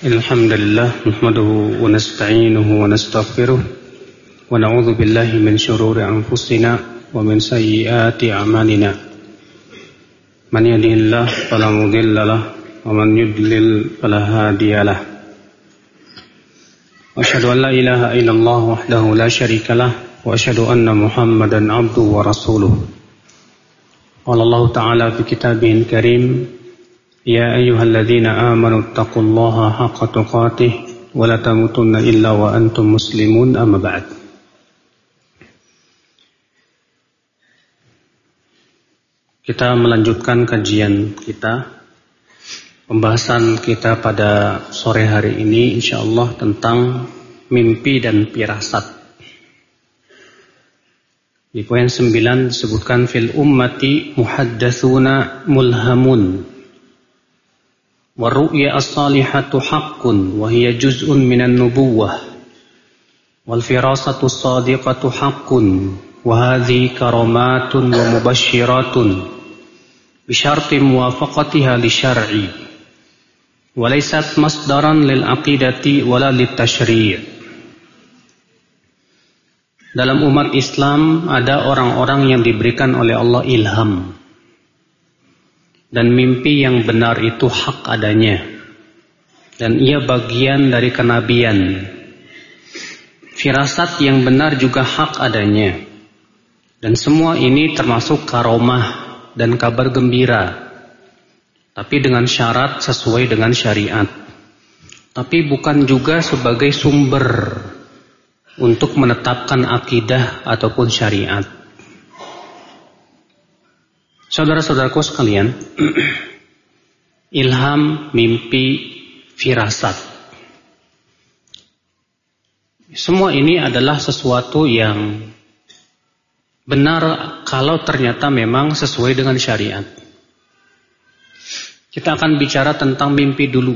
Alhamdulillah, nahmaduhu wa nasta'inuhu wa nastaghfiruh wa na'udzu billahi min syururi anfusina wa min sayyiati a'malina. Man yahdihillahu fala mudilla lahu wa man yudlil fala hadiya lahu. Wa asyhadu an la ilaha illallah wahdahu la syarika lahu wa asyhadu anna Muhammadan 'abduhu wa rasuluh. Qala Allah ta'ala fi kitabihil karim, ya ayyuhalladzina amanu taqullaha haqqa tuqatih wa la tamutunna illa wa antum muslimun, amma ba'd. Kita melanjutkan kajian kita, pembahasan kita pada sore hari ini insyaallah tentang mimpi dan firasat. Di poin 9 disebutkan fil ummati muhaddatsuna mulhamun والرؤيا الصالحة حق وهي جزء من النبوة والفراسة الصادقة حق وهذه كرامات ومبشرات بشرط موافقتها للشرع وليست مصدرا للعقيدة ولا للتشريع. Dalam umat Islam ada orang-orang yang diberikan oleh Allah ilham. Dan mimpi yang benar itu hak adanya. Dan ia bagian dari kenabian. Firasat yang benar juga hak adanya. Dan semua ini termasuk karomah dan kabar gembira. Tapi dengan syarat sesuai dengan syariat. Tapi bukan juga sebagai sumber untuk menetapkan akidah ataupun syariat. Saudara-saudaraku sekalian, ilham, mimpi, firasat. Semua ini adalah sesuatu yang benar kalau ternyata memang sesuai dengan syariat. Kita akan bicara tentang mimpi dulu.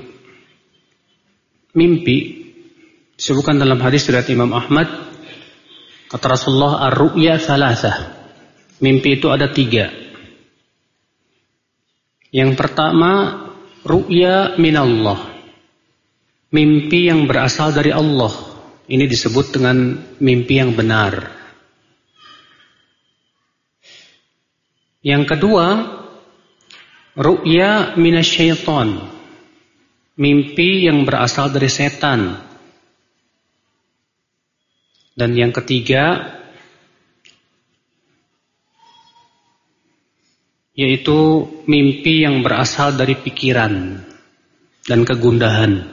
Mimpi disebutkan dalam hadis riwayat Imam Ahmad, kata Rasulullah, ar-ru'ya thalathah. Mimpi itu ada 3. Yang pertama, ru'ya minallah. Mimpi yang berasal dari Allah. Ini disebut dengan mimpi yang benar. Yang kedua, ru'ya minasyaitan. Mimpi yang berasal dari setan. Dan yang ketiga, yaitu mimpi yang berasal dari pikiran dan kegundahan.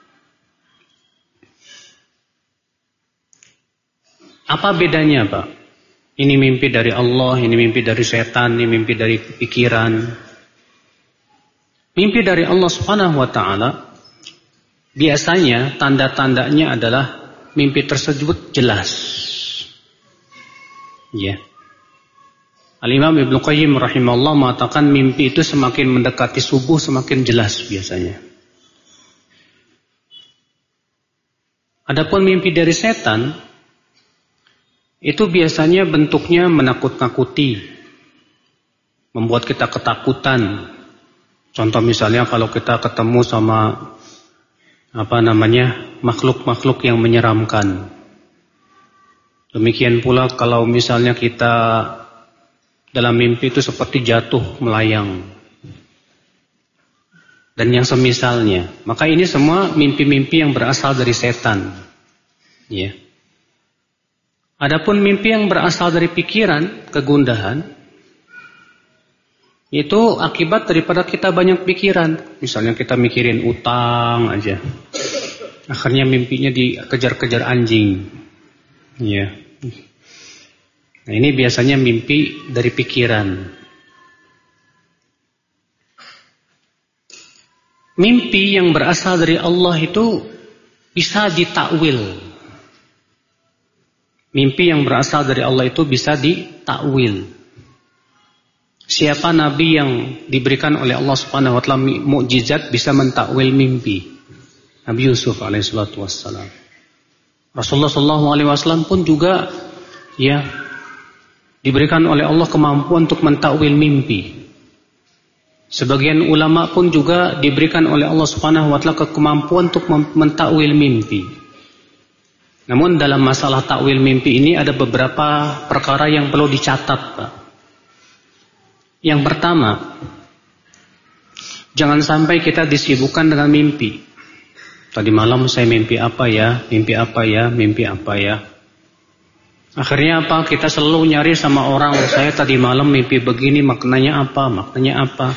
Apa bedanya, Pak? Ini mimpi dari Allah, ini mimpi dari setan, ini mimpi dari pikiran. Mimpi dari Allah Subhanahu wa taala biasanya tanda-tandanya adalah mimpi tersebut jelas. Ya. Al-Imam Ibnu Qayyim rahimahullah mengatakan mimpi itu semakin mendekati subuh semakin jelas biasanya. Adapun mimpi dari setan itu biasanya bentuknya menakut-nakuti, membuat kita ketakutan. Contoh misalnya kalau kita ketemu sama makhluk-makhluk yang menyeramkan. Demikian pula kalau misalnya kita dalam mimpi itu seperti jatuh melayang. Dan yang semisalnya. Maka ini semua mimpi-mimpi yang berasal dari setan. Ya. Adapun mimpi yang berasal dari pikiran, kegundahan, itu akibat daripada kita banyak pikiran. Misalnya kita mikirin utang aja. Akhirnya mimpinya dikejar-kejar anjing. Ya. Nah, ini biasanya mimpi dari pikiran. Mimpi yang berasal dari Allah itu bisa ditakwil. Mimpi yang berasal dari Allah itu bisa ditakwil. Siapa nabi yang diberikan oleh Allah Subhanahu wa taala mukjizat bisa mentakwil mimpi? Nabi Yusuf alaihissalatu wassalam. Rasulullah sallallahu alaihi wasallam pun juga diberikan oleh Allah kemampuan untuk mentakwil mimpi. Sebagian ulama pun juga diberikan oleh Allah Subhanahu wa taala kemampuan untuk mentakwil mimpi. Namun dalam masalah takwil mimpi ini ada beberapa perkara yang perlu dicatat, Pak. Yang pertama, jangan sampai kita disibukkan dengan mimpi. Tadi malam saya mimpi apa ya, mimpi apa ya, mimpi apa ya. Akhirnya apa? Kita selalu nyari sama orang, saya tadi malam mimpi begini, maknanya apa, maknanya apa.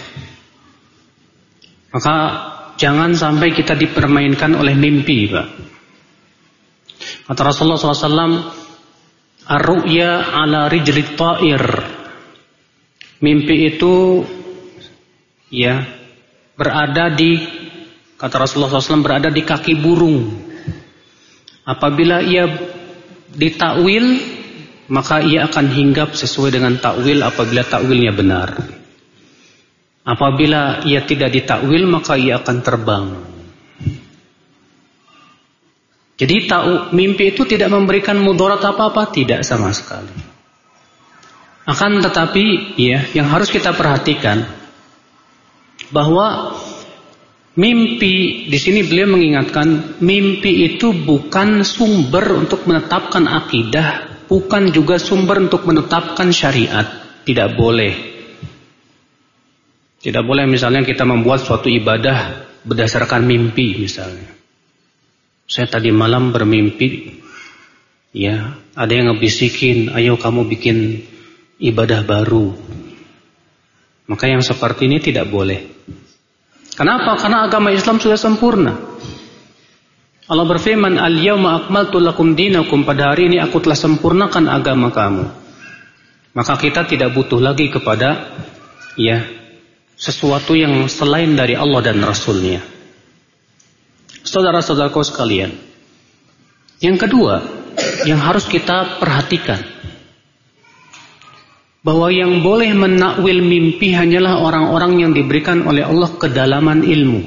Maka jangan sampai kita dipermainkan oleh mimpi, Pak. Kata Rasulullah SAW, ar-ru'ya ala rijlit ta'ir. Mimpi itu ya berada di, kata Rasulullah SAW, berada di kaki burung. Apabila ia ditakwil, maka ia akan hinggap sesuai dengan takwil apabila takwilnya benar. Apabila ia tidak ditakwil, maka ia akan terbang. Jadi mimpi itu tidak memberikan mudarat apa-apa, tidak sama sekali. Akan tetapi ya, yang harus kita perhatikan bahwa mimpi di sini beliau mengingatkan, mimpi itu bukan sumber untuk menetapkan akidah, bukan juga sumber untuk menetapkan syariat. Tidak boleh. Tidak boleh misalnya kita membuat suatu ibadah berdasarkan mimpi misalnya. Saya tadi malam bermimpi, ya, ada yang ngebisikin, ayo kamu bikin ibadah baru. Maka yang seperti ini tidak boleh. Kenapa? Karena agama Islam sudah sempurna. Allah berfirman, al-yawma akmaltu lakum dinakum, pada hari ini aku telah sempurnakan agama kamu. Maka kita tidak butuh lagi kepada ya sesuatu yang selain dari Allah dan Rasulnya. Saudara-saudaraku sekalian, yang kedua yang harus kita perhatikan, bahwa yang boleh menakwil mimpi hanyalah orang-orang yang diberikan oleh Allah kedalaman ilmu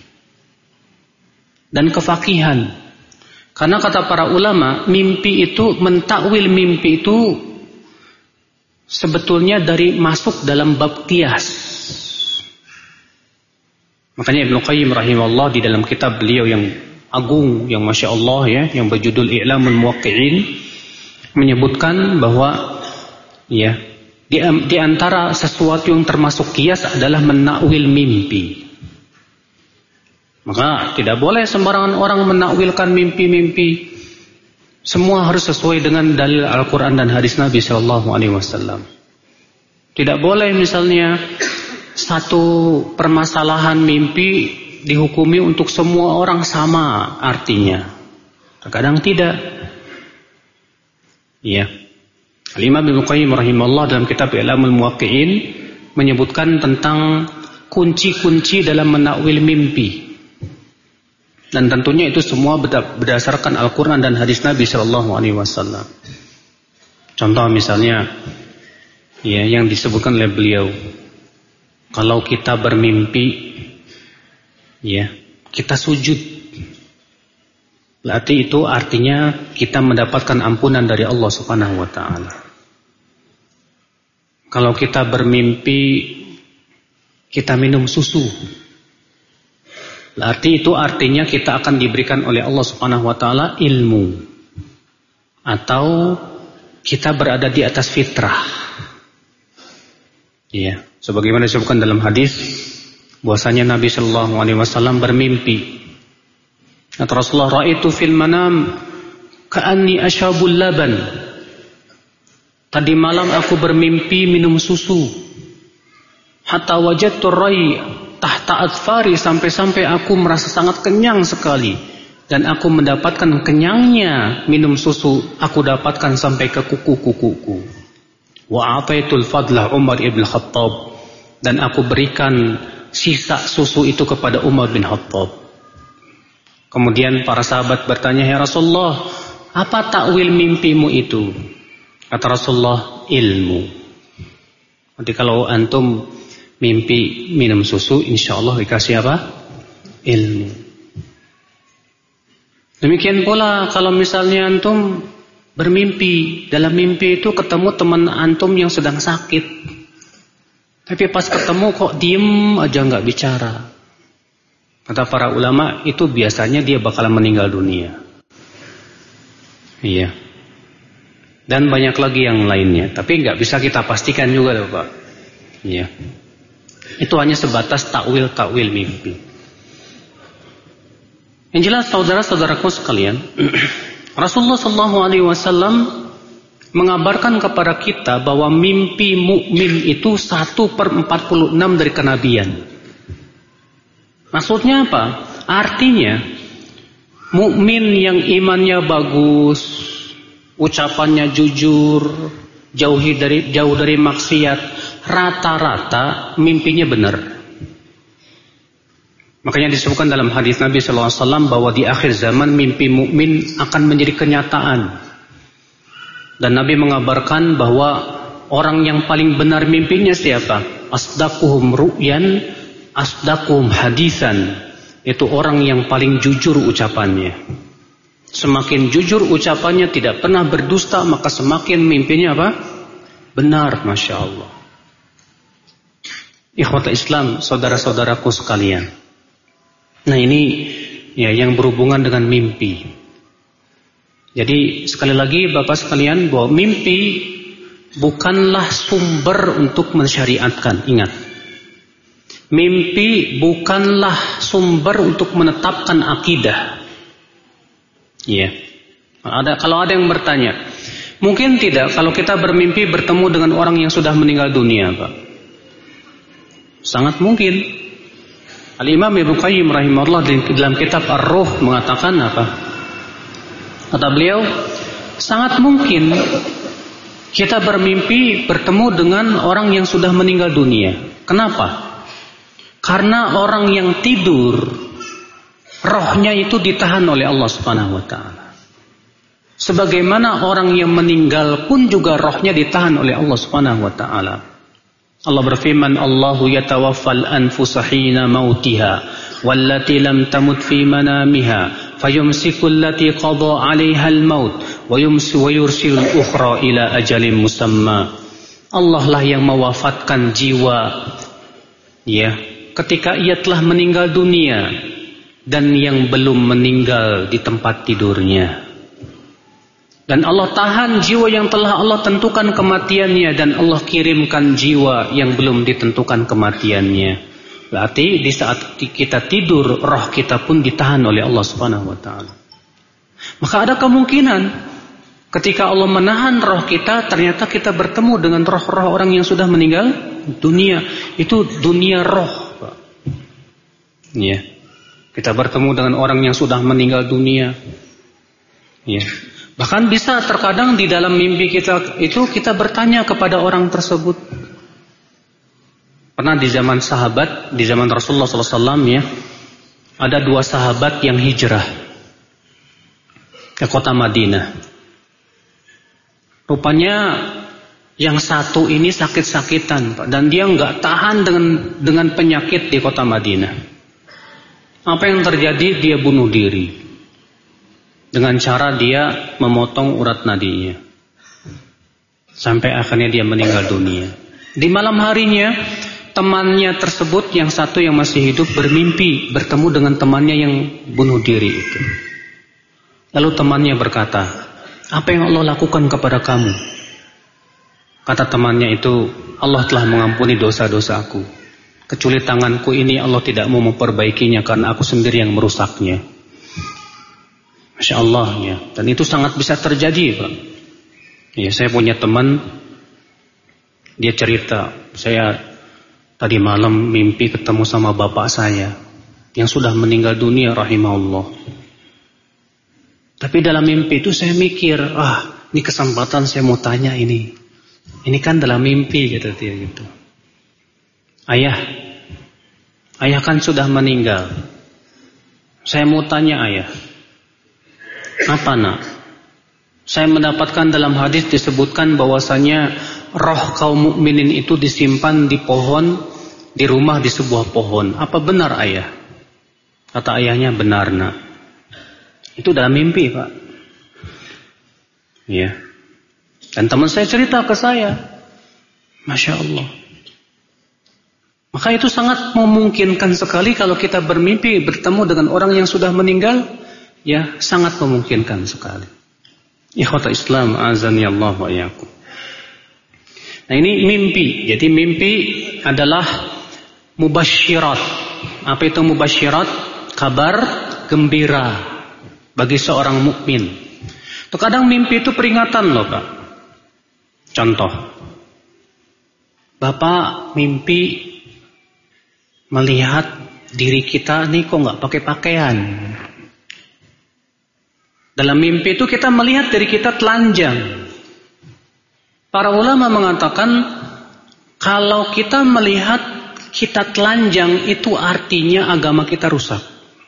dan kefakihan. Karena kata para ulama, mimpi itu, mentakwil mimpi itu sebetulnya dari masuk dalam bab qiyas. Makanya Ibnu Qayyim rahimahullah di dalam kitab beliau yang agung, yang Masya Allah ya, yang berjudul I'lamul Muwaqqi'in, menyebutkan bahwa ya, di antara sesuatu yang termasuk qiyas adalah menakwil mimpi. Maka tidak boleh sembarangan orang menakwilkan mimpi-mimpi. Semua harus sesuai dengan dalil Al-Quran dan hadis Nabi SAW. Tidak boleh misalnya satu permasalahan mimpi dihukumi untuk semua orang sama artinya. Terkadang tidak. Ya. Al-Imam Ibnu Qayyim rahimahullah dalam kitab I'lamul Muwaqqi'in menyebutkan tentang kunci-kunci dalam menakwil mimpi. Dan tentunya itu semua berdasarkan Al-Quran dan hadis Nabi SAW. Contoh misalnya ya, yang disebutkan oleh beliau, kalau kita bermimpi ya, kita sujud, berarti itu artinya kita mendapatkan ampunan dari Allah Subhanahu wa taala. Kalau kita bermimpi kita minum susu, berarti itu artinya kita akan diberikan oleh Allah Subhanahu wa taala ilmu, atau kita berada di atas fitrah. Ya, sebagaimana disebutkan dalam hadis bahwasanya Nabi sallallahu alaihi wasallam bermimpi. Kata Rasulullah, "Ra'aitu fil manam ka'anni ashabul laban." Tadi malam aku bermimpi minum susu. Hatta wajadtu ar-ray tahta adfari, sampai-sampai aku merasa sangat kenyang sekali, dan aku mendapatkan kenyangnya minum susu, aku dapatkan sampai ke kuku-kukuku. Wa ataitul fadlah Umar ibn Khattab, dan aku berikan sisa susu itu kepada Umar bin Khattab. Kemudian para sahabat bertanya, "Ya Rasulullah, apa takwil mimpimu itu?" Kata Rasulullah, "Ilmu." Nanti kalau antum mimpi minum susu, insya Allah dikasih apa? Ilmu. Demikian pula kalau misalnya antum bermimpi, dalam mimpi itu ketemu teman antum yang sedang sakit. Tapi pas ketemu kok diem aja nggak bicara. Kata para ulama itu biasanya dia bakalan meninggal dunia. Iya. Dan banyak lagi yang lainnya. Tapi nggak bisa kita pastikan juga loh Pak. Iya. Itu hanya sebatas takwil mimpi. Yang jelas saudara-saudaraku sekalian, Rasulullah SAW mengabarkan kepada kita bahwa mimpi mukmin itu 1/46 dari kenabian. Maksudnya apa? Artinya mukmin yang imannya bagus, ucapannya jujur, jauh dari maksiat, rata-rata mimpinya benar. Makanya disebutkan dalam hadis Nabi SAW bahwa di akhir zaman mimpi mukmin akan menjadi kenyataan. Dan Nabi mengabarkan bahwa orang yang paling benar mimpinya siapa? Asdaquhum ru'yan, asdaquhum hadisan. Itu orang yang paling jujur ucapannya. Semakin jujur ucapannya, tidak pernah berdusta, maka semakin mimpinya apa? Benar, Masya Allah. Ikhwata Islam, saudara-saudaraku sekalian. Nah ini ya yang berhubungan dengan mimpi. Jadi sekali lagi Bapak sekalian, bahwa mimpi bukanlah sumber untuk mensyariatkan. Ingat, mimpi bukanlah sumber untuk menetapkan akidah. Ya. Kalau ada yang bertanya, mungkin tidak kalau kita bermimpi bertemu dengan orang yang sudah meninggal dunia, Pak? Sangat mungkin. Al-Imam Ibnu Qayyim rahimahullah dalam kitab Ar-Ruh mengatakan apa? Kata beliau, sangat mungkin kita bermimpi bertemu dengan orang yang sudah meninggal dunia. Kenapa? Karena orang yang tidur, rohnya itu ditahan oleh Allah Subhanahu wa ta'ala. Sebagaimana orang yang meninggal pun juga rohnya ditahan oleh Allah Subhanahu wa ta'ala. Allah berfirman, Allahu yatawaffal anfusa hina mautiha wallati lam tamut fi manamiha fayumsiku allati qada 'alaiha al-maut wa yursilu al-ukhra ila ajalin musamma. Allah lah yang mewafatkan jiwa ya ketika ia telah meninggal dunia dan yang belum meninggal di tempat tidurnya. Dan Allah tahan jiwa yang telah Allah tentukan kematiannya dan Allah kirimkan jiwa yang belum ditentukan kematiannya. Berarti di saat kita tidur, roh kita pun ditahan oleh Allah Subhanahu wa ta'ala. Maka ada kemungkinan ketika Allah menahan roh kita, ternyata kita bertemu dengan roh-roh orang yang sudah meninggal dunia. Itu dunia roh, Pak. Ya. Kita bertemu dengan orang yang sudah meninggal dunia. Ya. Bahkan bisa terkadang di dalam mimpi kita itu kita bertanya kepada orang tersebut. Pernah di zaman sahabat, di zaman Rasulullah SAW ya, ada 2 sahabat yang hijrah ke kota Madinah. Rupanya yang satu ini sakit-sakitan, Pak, dan dia nggak tahan dengan penyakit di kota Madinah. Apa yang terjadi? Dia bunuh diri. Dengan cara dia memotong urat nadinya. Sampai akhirnya dia meninggal dunia. Di malam harinya, temannya tersebut yang satu yang masih hidup bermimpi bertemu dengan temannya yang bunuh diri itu. Lalu temannya berkata, apa yang Allah lakukan kepada kamu? Kata temannya itu, Allah telah mengampuni dosa-dosaku. Kecuali tanganku ini Allah tidak mau memperbaikinya karena aku sendiri yang merusaknya. Masya Allah ya. Dan itu sangat bisa terjadi, Pak. Ya, saya punya teman, dia cerita, saya tadi malam mimpi ketemu sama bapak saya yang sudah meninggal dunia rahimahullah. Tapi dalam mimpi itu saya mikir, ini kesempatan saya mau tanya ini. Ini kan dalam mimpi gitu dia gitu. Ayah kan sudah meninggal. Saya mau tanya ayah. Apa nak? Saya mendapatkan dalam hadis disebutkan bahwasanya roh kaum mukminin itu disimpan di pohon, di rumah di sebuah pohon. Apa benar ayah? Kata ayahnya, benar nak. Itu dalam mimpi, Pak. Ya. Dan teman saya cerita ke saya, Masya Allah. Maka itu sangat memungkinkan sekali kalau kita bermimpi bertemu dengan orang yang sudah meninggal, ya sangat memungkinkan sekali. Ikhwatul Islam, azani Allah wa iyyakum. Nah ini mimpi. Jadi mimpi adalah mubasyirat. Apa itu mubasyirat? Kabar gembira bagi seorang mukmin. Terkadang mimpi itu peringatan loh Pak. Contoh, Bapak mimpi melihat diri kita nih kok nggak pakai pakaian. Dalam mimpi itu kita melihat diri kita telanjang. Para ulama mengatakan kalau kita melihat kita telanjang itu artinya agama kita rusak.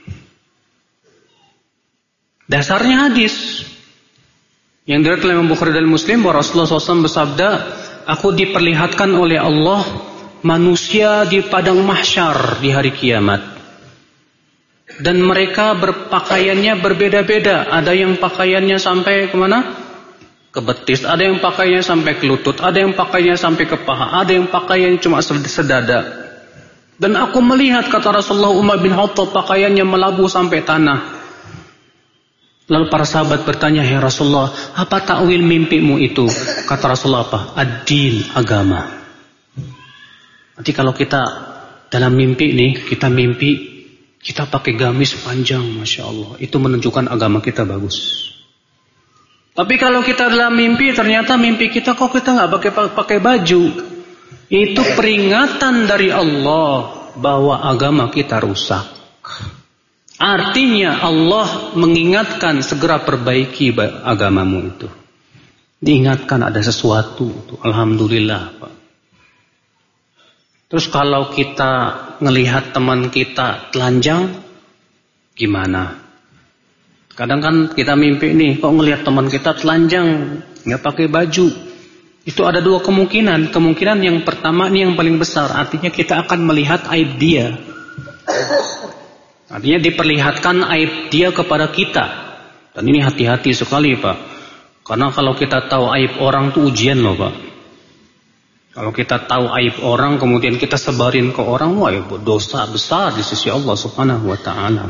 Dasarnya hadis yang diriwayatkan oleh Imam Bukhari dan Muslim bahwa Rasulullah SAW bersabda, aku diperlihatkan oleh Allah manusia di padang mahsyar di hari kiamat. Dan mereka berpakaiannya berbeda-beda. Ada yang pakaiannya sampai kemana? Ke betis. Ada yang pakaiannya sampai ke lutut. Ada yang pakaiannya sampai ke paha. Ada yang pakaiannya cuma sedada. Dan aku melihat, kata Rasulullah, Umar bin Khattab pakaiannya melabuh sampai tanah. Lalu para sahabat bertanya, ya Rasulullah, apa takwil mimpimu itu? Kata Rasulullah apa? Ad-din, agama. Nanti kalau kita dalam mimpi nih, kita pakai gamis panjang, Masya Allah. Itu menunjukkan agama kita bagus. Tapi kalau kita dalam mimpi, ternyata mimpi kita kok kita nggak pakai baju. Itu peringatan dari Allah bahwa agama kita rusak. Artinya Allah mengingatkan segera perbaiki agamamu itu. Diingatkan ada sesuatu. Alhamdulillah Pak. Terus kalau kita ngelihat teman kita telanjang, gimana? Kadang kan kita mimpi nih, kok ngelihat teman kita telanjang, nggak pakai baju. Itu ada dua kemungkinan. Kemungkinan yang pertama ini yang paling besar, artinya kita akan melihat aib dia. Artinya diperlihatkan aib dia kepada kita. Dan ini hati-hati sekali Pak. Karena kalau kita tahu aib orang itu ujian loh Pak. Kalau kita tahu aib orang kemudian kita sebarin ke orang, wah ya dosa besar di sisi Allah Subhanahu wa taala.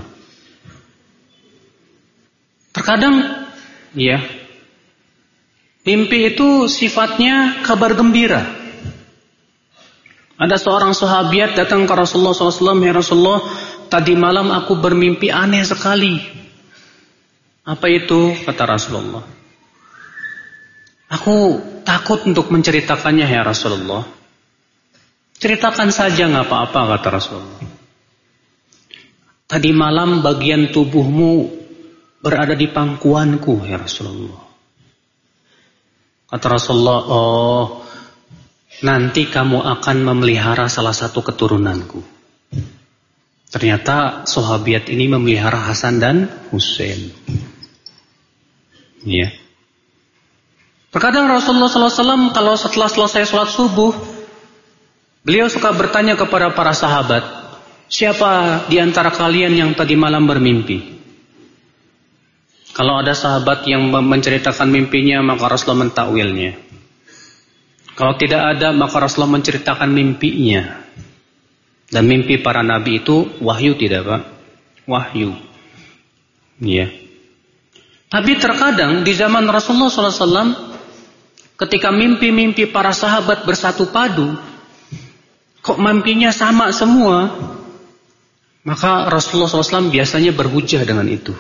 Terkadang ya mimpi itu sifatnya kabar gembira. Ada seorang sahabiat datang ke Rasulullah SAW, ya Rasulullah, tadi malam aku bermimpi aneh sekali. Apa itu? Kata Rasulullah. Aku takut untuk menceritakannya ya Rasulullah. Ceritakan saja nggak apa-apa, kata Rasulullah. Tadi malam bagian tubuhmu berada di pangkuanku ya Rasulullah. Kata Rasulullah, oh nanti kamu akan memelihara salah satu keturunanku. Ternyata sahabiat ini memelihara Hasan dan Husain. Ya. Terkadang Rasulullah SAW kalau setelah selesai sholat subuh, beliau suka bertanya kepada para sahabat, siapa di antara kalian yang tadi malam bermimpi? Kalau ada sahabat yang menceritakan mimpinya, maka Rasulullah mentakwilnya. Kalau tidak ada, maka Rasulullah menceritakan mimpinya. Dan mimpi para nabi itu wahyu tidak Pak? Wahyu. Ya. Tapi terkadang di zaman Rasulullah SAW, ketika mimpi-mimpi para sahabat bersatu padu, kok mimpinya sama semua, maka Rasulullah SAW biasanya berhujah dengan itu.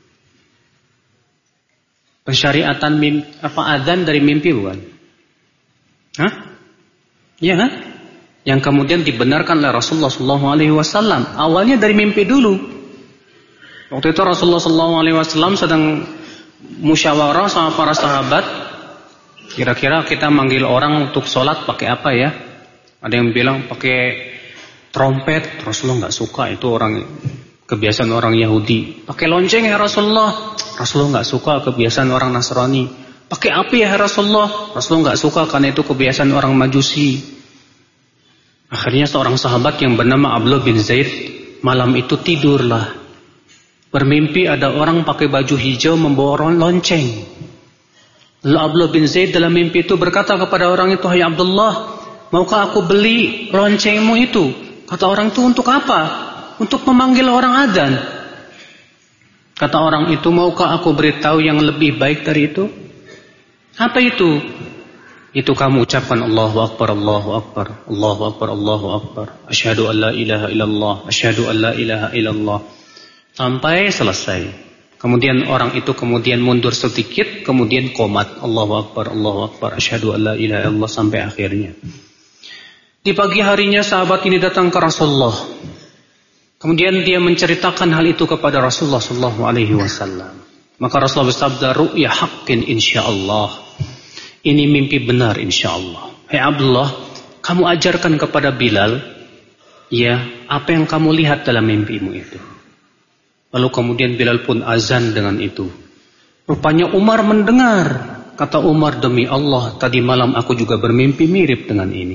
Pensyariatan adzan dari mimpi bukan? Hah? Iya kan? Yang kemudian dibenarkan oleh Rasulullah SAW. Awalnya dari mimpi dulu. Waktu itu Rasulullah SAW sedang musyawarah sama para sahabat. Kira-kira kita manggil orang untuk sholat pakai apa ya? Ada yang bilang pakai trompet. Rasulullah nggak suka, itu kebiasaan orang Yahudi. Pakai lonceng ya Rasulullah. Rasulullah nggak suka, kebiasaan orang Nasrani. Pakai api ya Rasulullah. Rasulullah nggak suka karena itu kebiasaan orang Majusi. Akhirnya seorang sahabat yang bernama Abdullah bin Zaid malam itu tidurlah. Bermimpi ada orang pakai baju hijau membawa lonceng. Lalu Abdullah bin Zaid dalam mimpi itu berkata kepada orang itu, "Hai Abdullah, maukah aku beli loncengmu itu?" Kata orang itu, untuk apa? Untuk memanggil orang adzan. Kata orang itu, maukah aku beritahu yang lebih baik dari itu? Apa itu? Itu kamu ucapkan Allahu Akbar, Allahu Akbar, Allahu Akbar, Allahu Akbar. Asyhadu an la ilaha illallah, asyhadu an la ilaha illallah. Sampai selesai. Kemudian orang itu kemudian mundur sedikit, kemudian qomat. Allahu Akbar, Allahu Akbar, asyhadu an la ilaha illallah sampai akhirnya. Di pagi harinya sahabat ini datang ke Rasulullah. Kemudian dia menceritakan hal itu kepada Rasulullah sallallahu alaihi wasallam. Maka Rasulullah bersabda, ru'ya haqqin insyaallah. Ini mimpi benar insyaallah. Hai Abdullah, kamu ajarkan kepada Bilal, ya, apa yang kamu lihat dalam mimpimu itu. Lalu kemudian Bilal pun azan dengan itu. Rupanya Umar mendengar. Kata Umar, demi Allah, tadi malam aku juga bermimpi mirip dengan ini.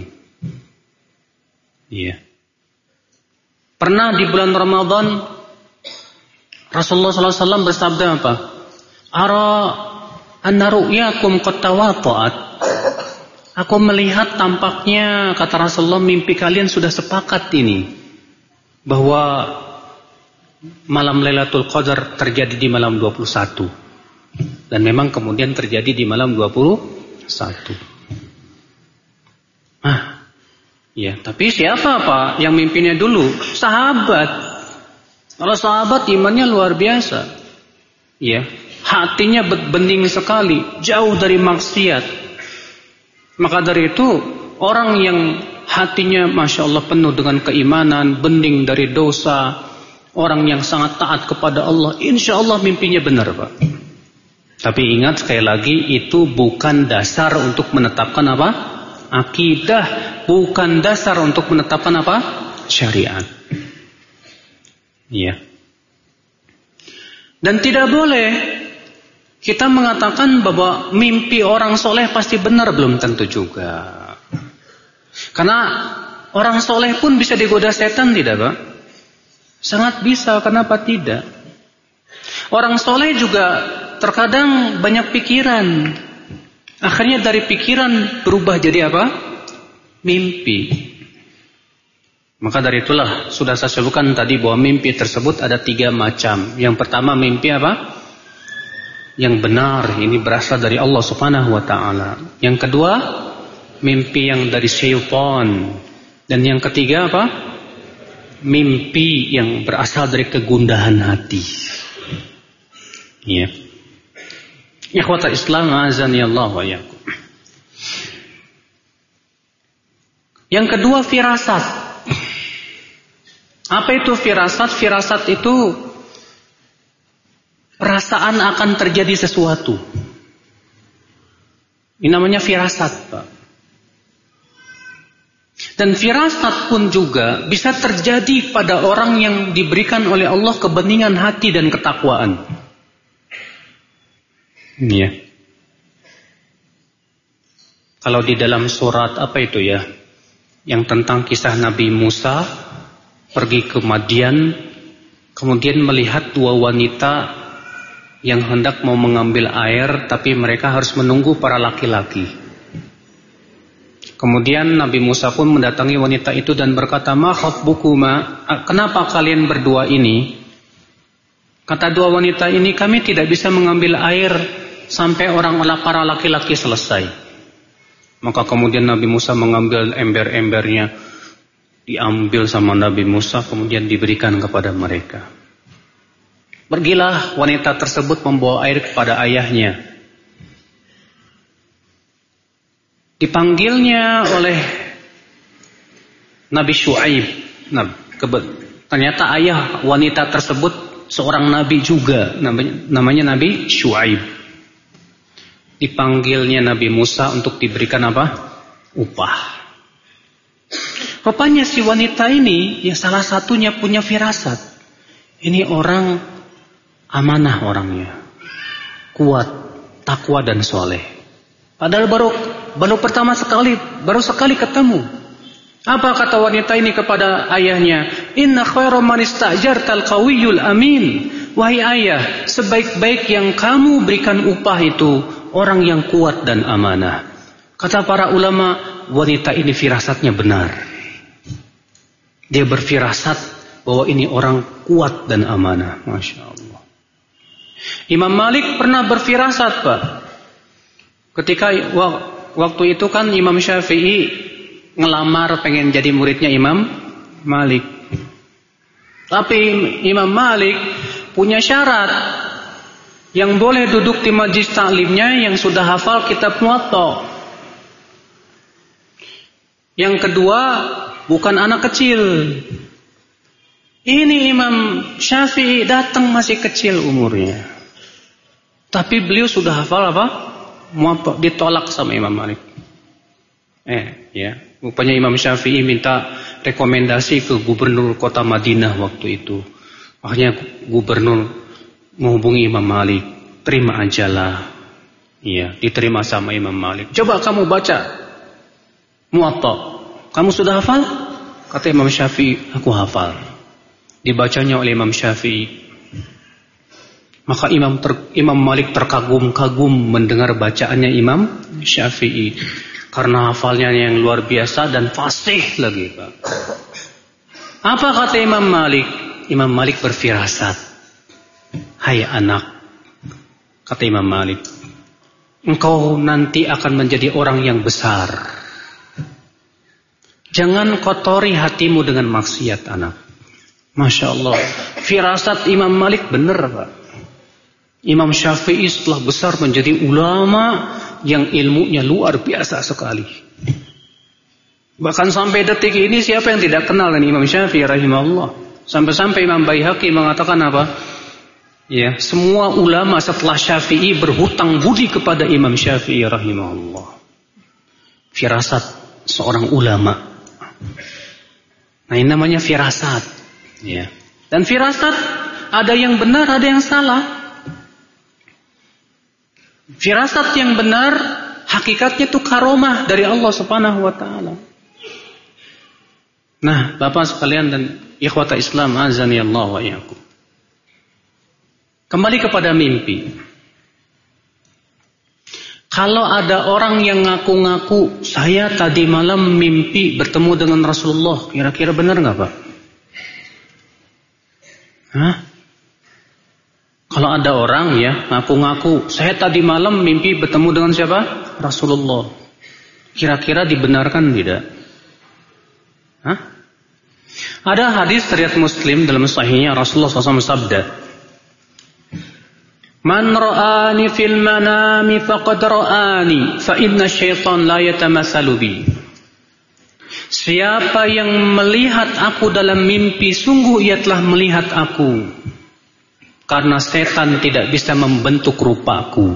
Iya. Pernah di bulan Ramadan Rasulullah SAW bersabda apa? Ara anna ru'yakum qad tawata'at. Aku melihat tampaknya, kata Rasulullah, mimpi kalian sudah sepakat ini, bahwa malam Lailatul Qadar terjadi di malam 21. Dan memang kemudian terjadi di malam 21. Ya, tapi siapa Pak yang mimpinya dulu? Sahabat. Kalau sahabat imannya luar biasa. Ya, hatinya bening sekali, jauh dari maksiat. Maka dari itu, orang yang hatinya Masya Allah penuh dengan keimanan, bening dari dosa, orang yang sangat taat kepada Allah, insya Allah mimpinya benar Pak. Tapi ingat sekali lagi, itu bukan dasar untuk menetapkan apa? Akidah, bukan dasar untuk menetapkan apa? Syariat. Iya. Dan tidak boleh kita mengatakan bahwa mimpi orang soleh pasti benar, belum tentu juga. Karena orang soleh pun bisa digoda setan, tidak Pak? Sangat bisa, kenapa tidak? Orang soleh juga terkadang banyak pikiran. Akhirnya dari pikiran berubah jadi apa? Mimpi. Maka dari itulah sudah saya sebutkan tadi bahwa mimpi tersebut ada 3 macam. Yang pertama mimpi apa? Yang benar, ini berasal dari Allah Subhanahu wa taala. Yang kedua, mimpi yang dari syaitan. Dan yang ketiga apa? Mimpi yang berasal dari kegundahan hati. Ya. Ikhwatal Islam, azani Allah wa iyyakum. Yang kedua, firasat. Apa itu firasat? Firasat itu perasaan akan terjadi sesuatu. Ini namanya firasat, Pak. Dan firasat pun juga bisa terjadi pada orang yang diberikan oleh Allah kebeningan hati dan ketakwaan. Ya. Kalau di dalam surat apa itu ya? Yang tentang kisah Nabi Musa pergi ke Madian, kemudian melihat 2 wanita yang hendak mau mengambil air, tapi mereka harus menunggu para laki-laki. Kemudian Nabi Musa pun mendatangi wanita itu dan berkata, "Ma khatbukuma? Kenapa kalian berdua ini?" Kata 2 wanita ini, "Kami tidak bisa mengambil air sampai para laki-laki selesai." Maka kemudian Nabi Musa mengambil ember-embernya, diambil sama Nabi Musa, kemudian diberikan kepada mereka. Pergilah wanita tersebut membawa air kepada ayahnya. Dipanggilnya oleh Nabi Syuaib. Ternyata ayah wanita tersebut seorang nabi juga, namanya Nabi Syuaib. Dipanggilnya Nabi Musa untuk diberikan apa? Upah. Rupanya si wanita ini, ya salah satunya punya firasat. Ini orang amanah orangnya, kuat, takwa dan soleh. Padahal baru pertama sekali, baru sekali ketemu. Apa kata wanita ini kepada ayahnya? Inna khairu man istajartal qawiyyul amin. Wahai ayah, sebaik-baik yang kamu berikan upah itu orang yang kuat dan amanah. Kata para ulama, wanita ini firasatnya benar. Dia berfirasat bahwa ini orang kuat dan amanah. Masya Allah. Imam Malik pernah berfirasat, Pak. Ketika waktu itu kan Imam Syafi'i ngelamar pengen jadi muridnya Imam Malik. Tapi Imam Malik punya syarat. Yang boleh duduk di majlis taklimnya yang sudah hafal kitab Muwatta. Yang kedua, bukan anak kecil. Ini Imam Syafi'i datang masih kecil umurnya. Tapi beliau sudah hafal apa? Muwatta. Ditolak sama Imam Malik. Rupanya Imam Syafi'i minta rekomendasi ke gubernur kota Madinah waktu itu. Akhirnya gubernur menghubungi Imam Malik. Terima ajalah. Iya, diterima sama Imam Malik. Coba kamu baca Muwatta. Kamu sudah hafal? Kata Imam Syafi'i, aku hafal. Dibacanya oleh Imam Syafi'i. Maka Imam Malik terkagum-kagum mendengar bacaannya Imam Syafi'i. Karena hafalnya yang luar biasa dan fasih lagi, Pak. Apa kata Imam Malik? Imam Malik berfirasat. Hai anak, kata Imam Malik, engkau nanti akan menjadi orang yang besar. Jangan kotori hatimu dengan maksiat, anak. Masya Allah. Firasat Imam Malik benar, Pak. Imam Syafi'i setelah besar menjadi ulama yang ilmunya luar biasa sekali. Bahkan sampai detik ini siapa yang tidak kenal dengan Imam Syafi'i rahimahullah. Sampai-sampai Imam Baihaqi mengatakan apa? Ya, semua ulama setelah Syafi'i berhutang budi kepada Imam Syafi'i rahimahullah. Firasat seorang ulama. Nah, ini namanya firasat. Ya. Dan firasat ada yang benar, ada yang salah. Firasat yang benar hakikatnya itu karomah dari Allah Subhanahu wa taala. Nah, Bapak sekalian dan ikhwata Islam azani Allah wa iyyakum. Kembali kepada mimpi. Kalau ada orang yang ngaku-ngaku saya tadi malam mimpi bertemu dengan Rasulullah, kira-kira benar enggak, Pak? Hah? Kalau ada orang ya ngaku-ngaku saya tadi malam mimpi bertemu dengan siapa? Rasulullah. Kira-kira dibenarkan tidak? Hah? Ada hadis riwayat Muslim dalam sahihnya Rasulullah SAW sabda, "Man ra'ani fil manami faqad ra'ani, fa inna syaitan la yatamatsalu bi." Siapa yang melihat aku dalam mimpi, sungguh ia telah melihat aku. Karena setan tidak bisa membentuk rupaku.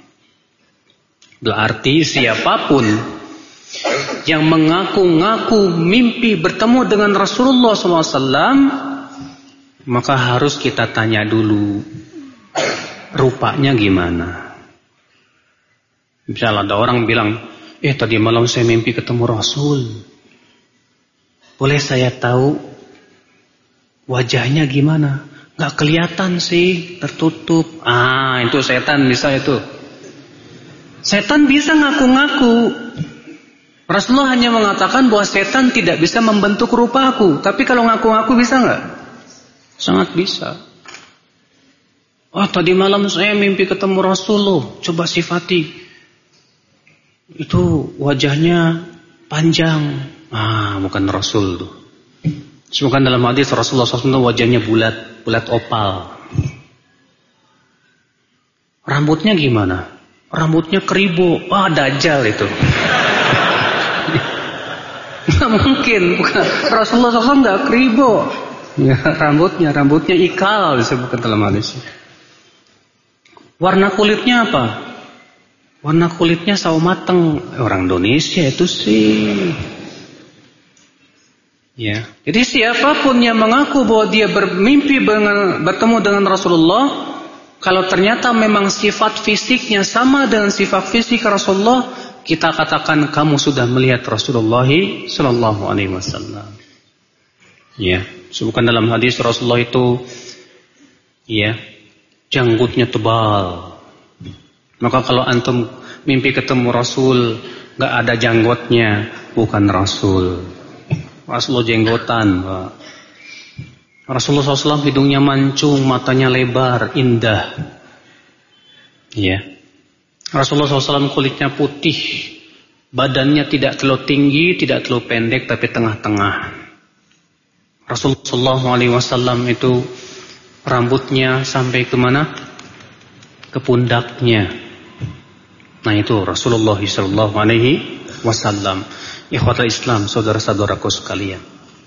Berarti siapapun yang mengaku-ngaku mimpi bertemu dengan Rasulullah SAW, maka harus kita tanya dulu, rupanya gimana? Misalnya ada orang bilang, tadi malam saya mimpi ketemu Rasul. Boleh saya tahu wajahnya gimana? Gak kelihatan sih, tertutup. Itu setan bisa itu. Setan bisa ngaku-ngaku. Rasulullah hanya mengatakan bahwa setan tidak bisa membentuk rupaku. Tapi kalau ngaku-ngaku bisa gak? Sangat bisa. Tadi malam saya mimpi ketemu Rasulullah. Coba sifati. Itu wajahnya panjang. Bukan Rasul tuh. Semoga dalam hadis Rasulullah SAW wajahnya bulat opal. Rambutnya gimana? Rambutnya keribu. Dajjal itu. Nggak mungkin. Bukan. Rasulullah SAW nggak keribu. Ya, rambutnya ikal disebutkan dalam hadis. Warna kulitnya apa? Warna kulitnya sawo mateng. Orang Indonesia itu sih. Ya, jadi siapapun yang mengaku bahwa dia bermimpi bertemu dengan Rasulullah, kalau ternyata memang sifat fisiknya sama dengan sifat fisik Rasulullah, kita katakan kamu sudah melihat Rasulullah Sallallahu Alaihi Wasallam. Ya, sebutkan dalam hadis Rasulullah itu, ya, janggutnya tebal. Maka kalau antum mimpi ketemu Rasul, nggak ada janggutnya, bukan Rasul. Rasulullah jenggotan, Pak. Rasulullah SAW hidungnya mancung, matanya lebar, indah. Ya. Rasulullah SAW kulitnya putih, badannya tidak terlalu tinggi, tidak terlalu pendek, tapi tengah-tengah. Rasulullah SAW itu rambutnya sampai ke mana? Ke pundaknya. Nah itu Rasulullah SAW. Ikhwatul Islam, saudara-saudaraku sekalian.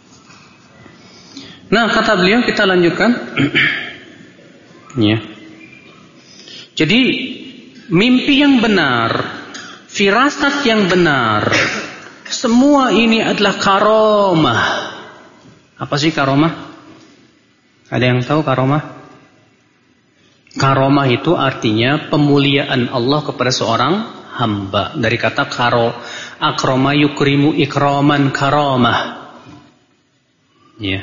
Nah, kata beliau, kita lanjutkan. Ya. Jadi, mimpi yang benar, firasat yang benar, semua ini adalah karomah. Apa sih karomah? Ada yang tahu karomah? Karomah itu artinya pemuliaan Allah kepada seorang hamba. Dari kata akroma yukrimu ikraman karomah. Ya.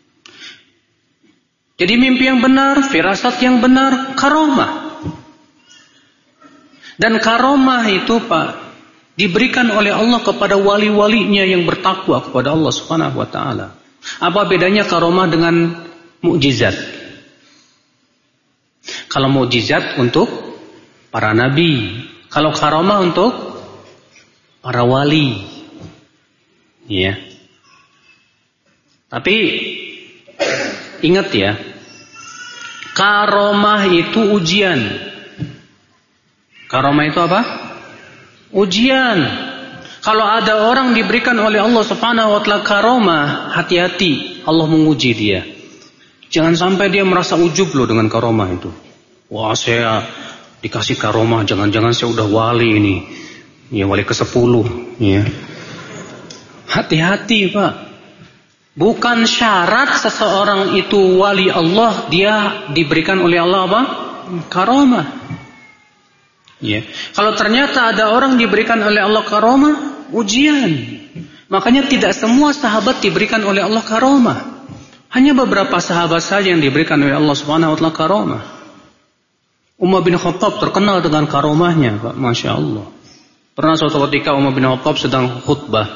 Jadi mimpi yang benar, firasat yang benar, karomah. Dan karomah itu, Pak, diberikan oleh Allah kepada wali-walinya yang bertakwa kepada Allah Subhanahu wa taala. Apa bedanya karomah dengan mukjizat? Kalau mukjizat untuk para nabi, kalau karomah untuk para wali. Ya. Tapi ingat ya, karomah itu ujian. Karomah itu apa? Ujian. Kalau ada orang diberikan oleh Allah Subhanahu wa taala karomah, hati-hati, Allah menguji dia. Jangan sampai dia merasa ujub loh dengan karomah itu. Wah, saya dikasih karomah, jangan-jangan saya udah wali ini. Ya, wali ke-10, ya. Hati-hati, Pak. Bukan syarat seseorang itu wali Allah, dia diberikan oleh Allah apa? Karomah. Ya. Kalau ternyata ada orang diberikan oleh Allah karomah, ujian. Makanya tidak semua sahabat diberikan oleh Allah karomah. Hanya beberapa sahabat saja yang diberikan oleh Allah Subhanahu wa taala karomah. Umar bin Khattab terkenal dengan karomahnya, Pak, Masya Allah. Pernah suatu ketika Umar bin Khattab sedang khutbah.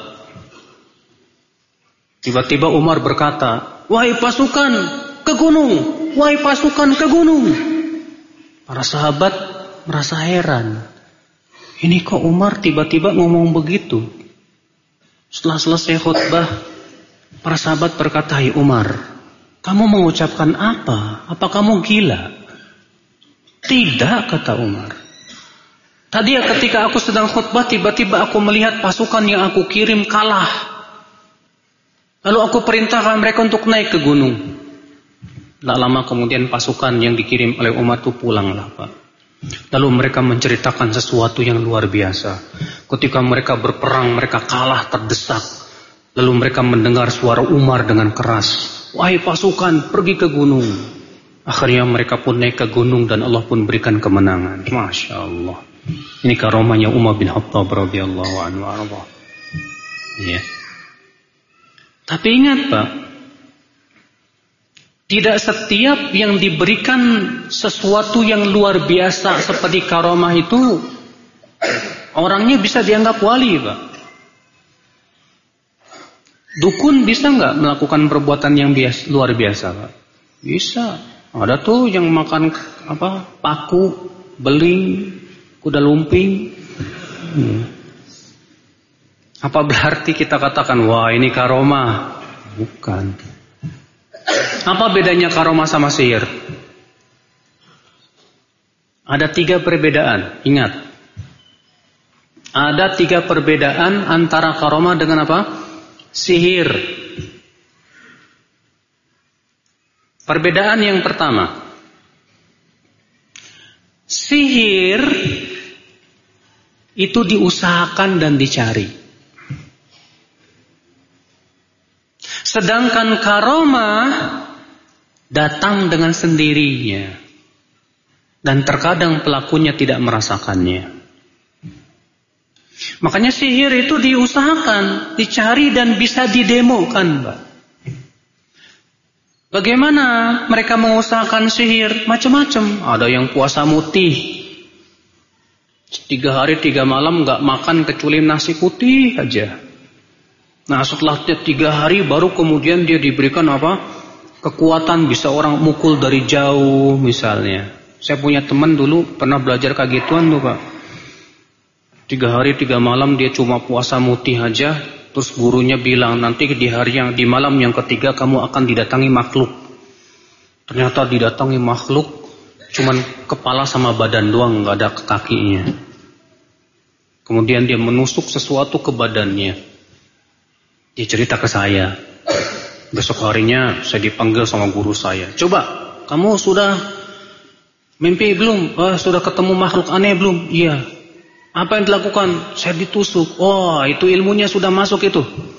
Tiba-tiba Umar berkata, "Wahai pasukan, ke gunung! Wahai pasukan, ke gunung!" Para sahabat merasa heran. Ini kok Umar tiba-tiba ngomong begitu? Setelah selesai khutbah, para sahabat berkata, "Hai Umar, kamu mengucapkan apa? Apa kamu gila?" "Tidak," kata Umar. "Tadi ketika aku sedang khutbah, tiba-tiba aku melihat pasukan yang aku kirim kalah. Lalu aku perintahkan mereka untuk naik ke gunung." Tak lama kemudian pasukan yang dikirim oleh Umar itu pulanglah, Pak. Lalu mereka menceritakan sesuatu yang luar biasa. Ketika mereka berperang, mereka kalah, terdesak. Lalu mereka mendengar suara Umar dengan keras, "Wahai pasukan, pergi ke gunung." Akhirnya mereka pun naik ke gunung dan Allah pun berikan kemenangan. Masya Allah. Ini karomahnya Umar bin Khattab radhiyallahu anhu. Ya. Tapi ingat, Pak, tidak setiap yang diberikan sesuatu yang luar biasa seperti karomah itu orangnya bisa dianggap wali, Pak. Dukun bisa nggak melakukan perbuatan yang luar biasa, Pak? Bisa. Ada tuh yang makan paku, beling, kuda lumping. Apa berarti kita katakan, wah ini karomah? Bukan. Apa bedanya karomah sama sihir? Ada 3 perbedaan. Ingat. Ada 3 perbedaan antara karomah dengan apa? Sihir. Perbedaan yang pertama. Sihir itu diusahakan dan dicari. Sedangkan karomah datang dengan sendirinya. Dan terkadang pelakunya tidak merasakannya. Makanya sihir itu diusahakan, dicari dan bisa didemokan, Mbak. Bagaimana mereka mengusahakan sihir? Macam-macam. Ada yang puasa mutih. 3 hari 3 malam gak makan kecuali nasi putih aja. Nah setelah 3 hari baru kemudian dia diberikan apa? Kekuatan, bisa orang mukul dari jauh misalnya. Saya punya teman dulu pernah belajar kayak gituan tuh Pak. 3 hari 3 malam dia cuma puasa mutih aja. Terus gurunya bilang nanti di malam yang ketiga kamu akan didatangi makhluk. Ternyata didatangi makhluk cuman kepala sama badan doang, nggak ada kakinya. Kemudian dia menusuk sesuatu ke badannya. Dia cerita ke saya. Besok harinya saya dipanggil sama guru saya. Coba, kamu sudah mimpi belum? Sudah ketemu makhluk aneh belum? Iya. Apa yang dilakukan? Saya ditusuk. Oh, itu ilmunya sudah masuk itu.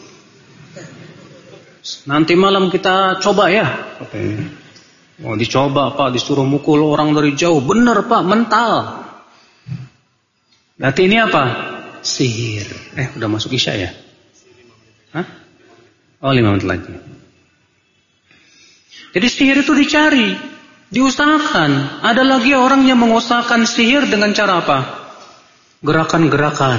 Nanti malam kita coba ya. Oh, dicoba Pak, disuruh mukul orang dari jauh. Bener Pak, mental. Berarti ini apa? Sihir. Udah masuk Isya ya? Hah? Oh 5 menit lagi. Jadi sihir itu dicari, diusahakan. Ada lagi orang yang mengusahakan sihir dengan cara apa? Gerakan-gerakan.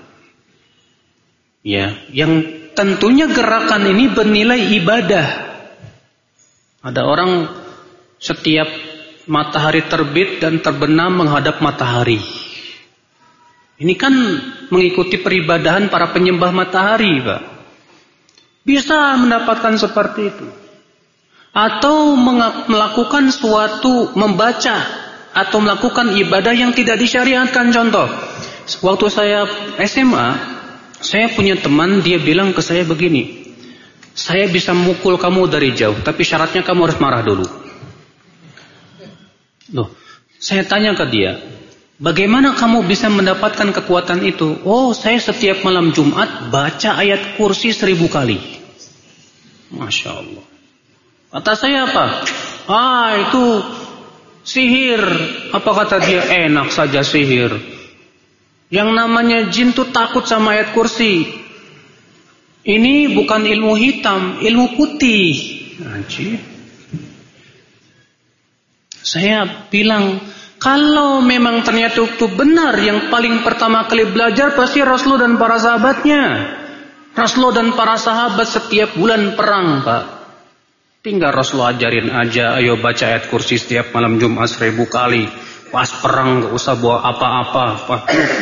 Ya, yang tentunya gerakan ini bernilai ibadah. Ada orang setiap matahari terbit dan terbenam menghadap matahari. Ini kan mengikuti peribadahan para penyembah matahari, Pak. Bisa mendapatkan seperti itu. Atau melakukan suatu, membaca atau melakukan ibadah yang tidak disyariatkan. Contoh, waktu saya SMA, saya punya teman, dia bilang ke saya begini, saya bisa mukul kamu dari jauh, tapi syaratnya kamu harus marah dulu. Loh, saya tanya ke dia, bagaimana kamu bisa mendapatkan kekuatan itu? Oh, saya setiap malam Jumat baca ayat kursi 1000 kali. Masya Allah. Kata saya apa? Itu sihir. Apa kata dia? Enak saja sihir. Yang namanya jin tuh takut sama ayat kursi. Ini bukan ilmu hitam, ilmu putih. Ajib. Saya bilang, kalau memang ternyata itu benar, yang paling pertama kali belajar pasti Rasulullah dan para sahabatnya. Rasulullah dan para sahabat setiap bulan perang, Pak. Tinggal Rasulullah ajarin aja, ayo baca ayat kursi setiap malam Jumat 1000 kali. Pas perang gak usah bawa apa-apa.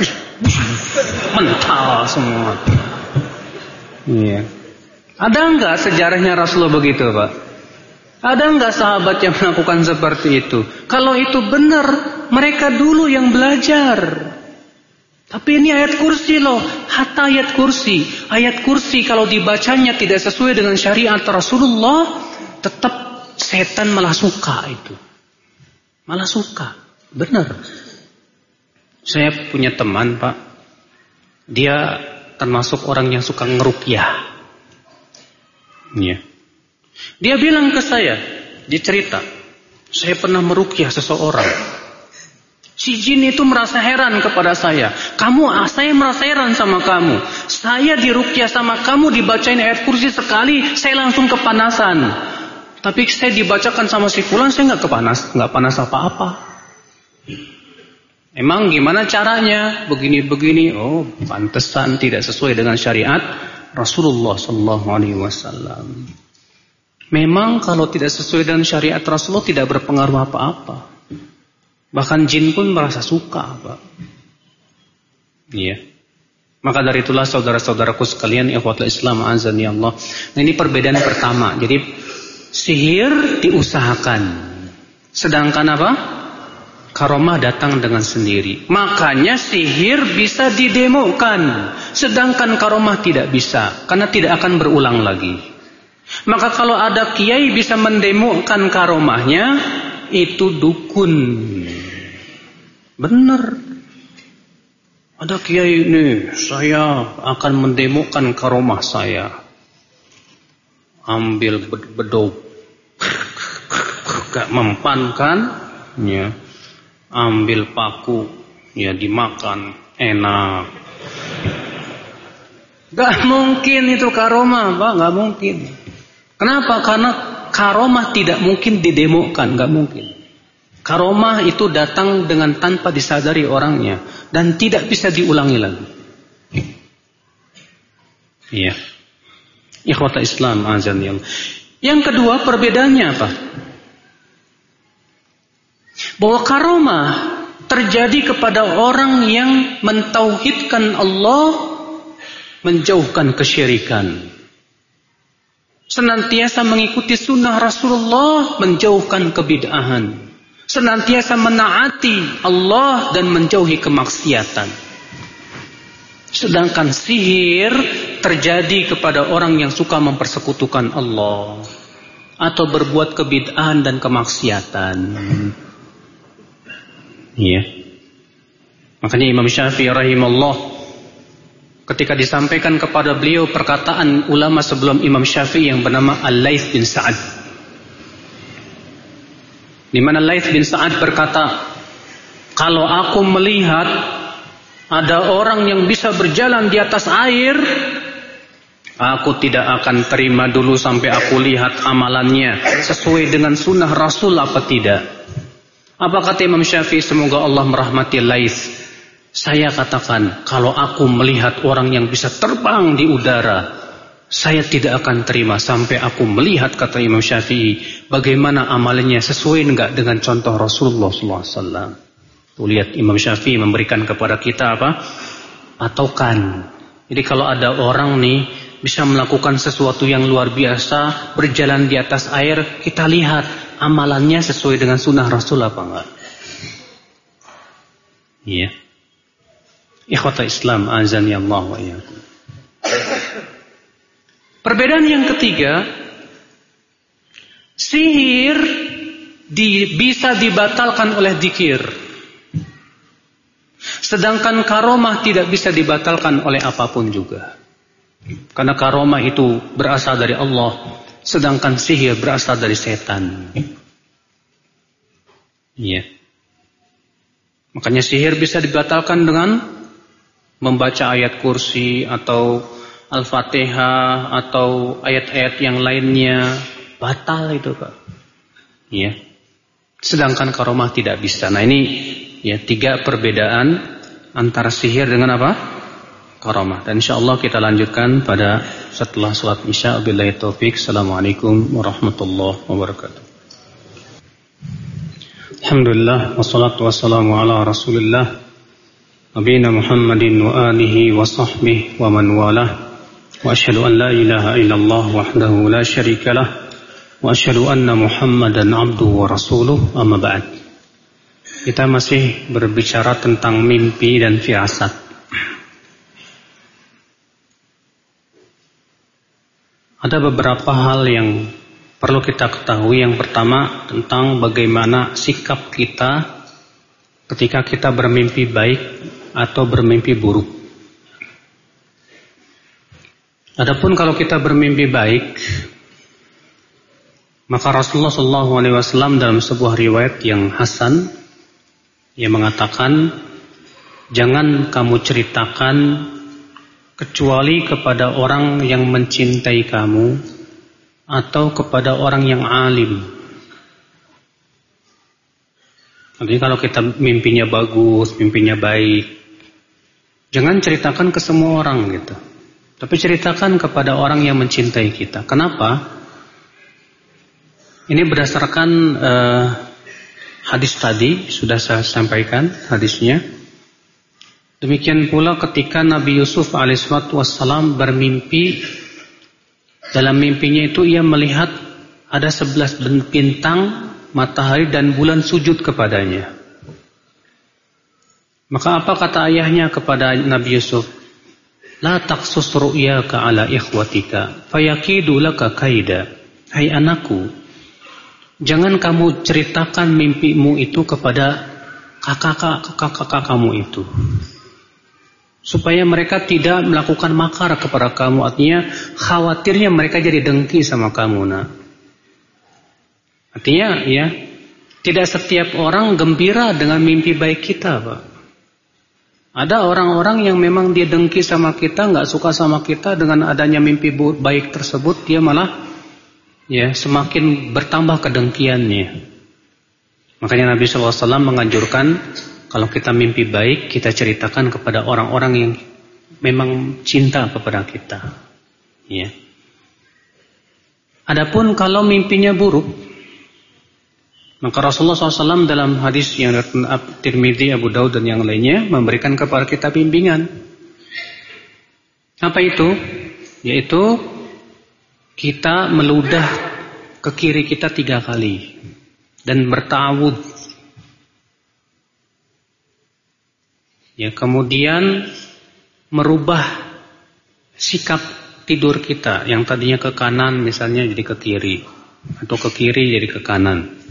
Mental semua. Iya. Ada enggak sejarahnya Rasulullah begitu, Pak? Ada enggak sahabat yang melakukan seperti itu? Kalau itu benar, mereka dulu yang belajar. Tapi ini ayat kursi loh, hatta ayat kursi. Ayat kursi kalau dibacanya tidak sesuai dengan syariat Rasulullah, tetap setan malah suka itu. Malah suka. Benar. Saya punya teman, Pak. Dia termasuk orang yang suka ngeruqyah. Iya. Dia bilang ke saya, dia cerita, saya pernah meruqyah seseorang. Si jin itu merasa heran kepada saya. Saya merasa heran sama kamu. Saya diruqyah sama kamu, dibacain ayat kursi sekali, saya langsung kepanasan. Tapi saya dibacakan sama si fulan, saya nggak panas apa-apa. Emang gimana caranya? Begini-begini. Oh, pantesan tidak sesuai dengan syariat Rasulullah SAW. Memang kalau tidak sesuai dengan syariat Rasulullah tidak berpengaruh apa-apa. Bahkan jin pun merasa suka, Pak. Iya. Maka dari itulah saudara-saudaraku sekalian, ikhwatul Islam azani Allah. Nah, ini perbedaan pertama. Jadi sihir diusahakan. Sedangkan apa? Karomah datang dengan sendiri. Makanya sihir bisa didemokan. Sedangkan karomah tidak bisa. Karena tidak akan berulang lagi. Maka kalau ada kiai bisa mendemokan karomahnya, itu dukun. Benar. Ada kiai ini, saya akan mendemokan karomah saya. Ambil bedog, gak mempan kan? Ya. Ambil paku, ya dimakan, enak. Gak mungkin itu karomah, Pak, gak mungkin. Kenapa? Karena karomah tidak mungkin didemokan, gak mungkin. Karomah itu datang dengan tanpa disadari orangnya dan tidak bisa diulangi lagi. Iya. Ikhwata Islam azanillah. Yang kedua, perbedaannya apa? Bahwa karomah terjadi kepada orang yang mentauhidkan Allah, menjauhkan kesyirikan, senantiasa mengikuti sunnah Rasulullah, menjauhkan kebid'ahan, senantiasa menaati Allah dan menjauhi kemaksiatan. Sedangkan sihir terjadi kepada orang yang suka mempersekutukan Allah atau berbuat kebid'ahan dan kemaksiatan. Iya. Makanya Imam Syafi'i rahimahullah, ketika disampaikan kepada beliau perkataan ulama sebelum Imam Syafi'i yang bernama Al-Laits bin Sa'ad, di mana Laits bin Sa'ad berkata, kalau aku melihat ada orang yang bisa berjalan di atas air, aku tidak akan terima dulu sampai aku lihat amalannya sesuai dengan sunnah Rasul apa tidak. Apa kata Imam Syafi'i, semoga Allah merahmati Laits? Saya katakan, kalau aku melihat orang yang bisa terbang di udara, saya tidak akan terima sampai aku melihat, kata Imam Syafi'i, bagaimana amalannya sesuai enggak dengan contoh Rasulullah SAW. Tuh lihat, Imam Syafi'i memberikan kepada kita apa? Patokan. Jadi kalau ada orang nih bisa melakukan sesuatu yang luar biasa, berjalan di atas air, kita lihat amalannya sesuai dengan sunnah Rasul apa enggak? Iya. Ikhwata Islam azani Allah wa iyyakum. Perbedaan yang ketiga, sihir bisa dibatalkan oleh zikir, sedangkan karomah tidak bisa dibatalkan oleh apapun juga. Karena karomah itu berasal dari Allah, sedangkan sihir berasal dari setan. Iya. Makanya sihir bisa dibatalkan dengan membaca ayat kursi atau Al-Fatihah atau ayat-ayat yang lainnya, batal itu Pak. Ya. Sedangkan karomah tidak bisa. Nah ini ya 3 perbedaan antara sihir dengan apa? Karomah. Dan insyaallah kita lanjutkan pada setelah salat Isya. Wabillahi taufik. Assalamualaikum warahmatullahi wabarakatuh. Alhamdulillah wassalatu wassalamu ala Rasulillah Nabiyina Muhammadin wa alihi wa sahbihi wa man walah. Wa asyhadu an la ilaha illallah wahdahu la syarika lah wa asyhadu anna Muhammadan abduhu wa rasuluh. Amma ba'd. Kita masih berbicara tentang mimpi dan firasat. Ada beberapa hal yang perlu kita ketahui. Yang pertama tentang bagaimana sikap kita ketika kita bermimpi baik atau bermimpi buruk. Adapun kalau kita bermimpi baik, maka Rasulullah SAW dalam sebuah riwayat yang hasan, ia mengatakan, jangan kamu ceritakan kecuali kepada orang yang mencintai kamu atau kepada orang yang alim. Jadi kalau kita mimpinya bagus, mimpinya baik, jangan ceritakan ke semua orang gitu. Tapi ceritakan kepada orang yang mencintai kita. Kenapa? Ini berdasarkan hadis tadi, sudah saya sampaikan hadisnya. Demikian pula ketika Nabi Yusuf alaihissalam bermimpi, dalam mimpinya itu ia melihat ada 11 bintang, matahari dan bulan sujud kepadanya. Maka apa kata ayahnya kepada Nabi Yusuf? La taqsus ru'yaka ala ikhwatika fayakidu laka kaida. Hai anakku, jangan kamu ceritakan mimpimu itu kepada kakak-kakak kamu itu, supaya mereka tidak melakukan makar kepada kamu. Artinya khawatirnya mereka jadi dengki sama kamu. Nah, artinya ya, tidak setiap orang gembira dengan mimpi baik kita Pak. Ada orang-orang yang memang dia dengki sama kita, nggak suka sama kita. Dengan adanya mimpi baik tersebut, dia malah ya semakin bertambah kedengkiannya. Makanya Nabi SAW menganjurkan kalau kita mimpi baik, kita ceritakan kepada orang-orang yang memang cinta kepada kita. Ya. Adapun kalau mimpinya buruk, maka Rasulullah SAW dalam hadis yang Tirmidzi, Abu Daud dan yang lainnya memberikan kepada kita bimbingan. Apa itu? Yaitu kita meludah ke kiri kita 3 kali dan bertawud. Ya, kemudian merubah sikap tidur kita yang tadinya ke kanan misalnya jadi ke kiri, atau ke kiri jadi ke kanan.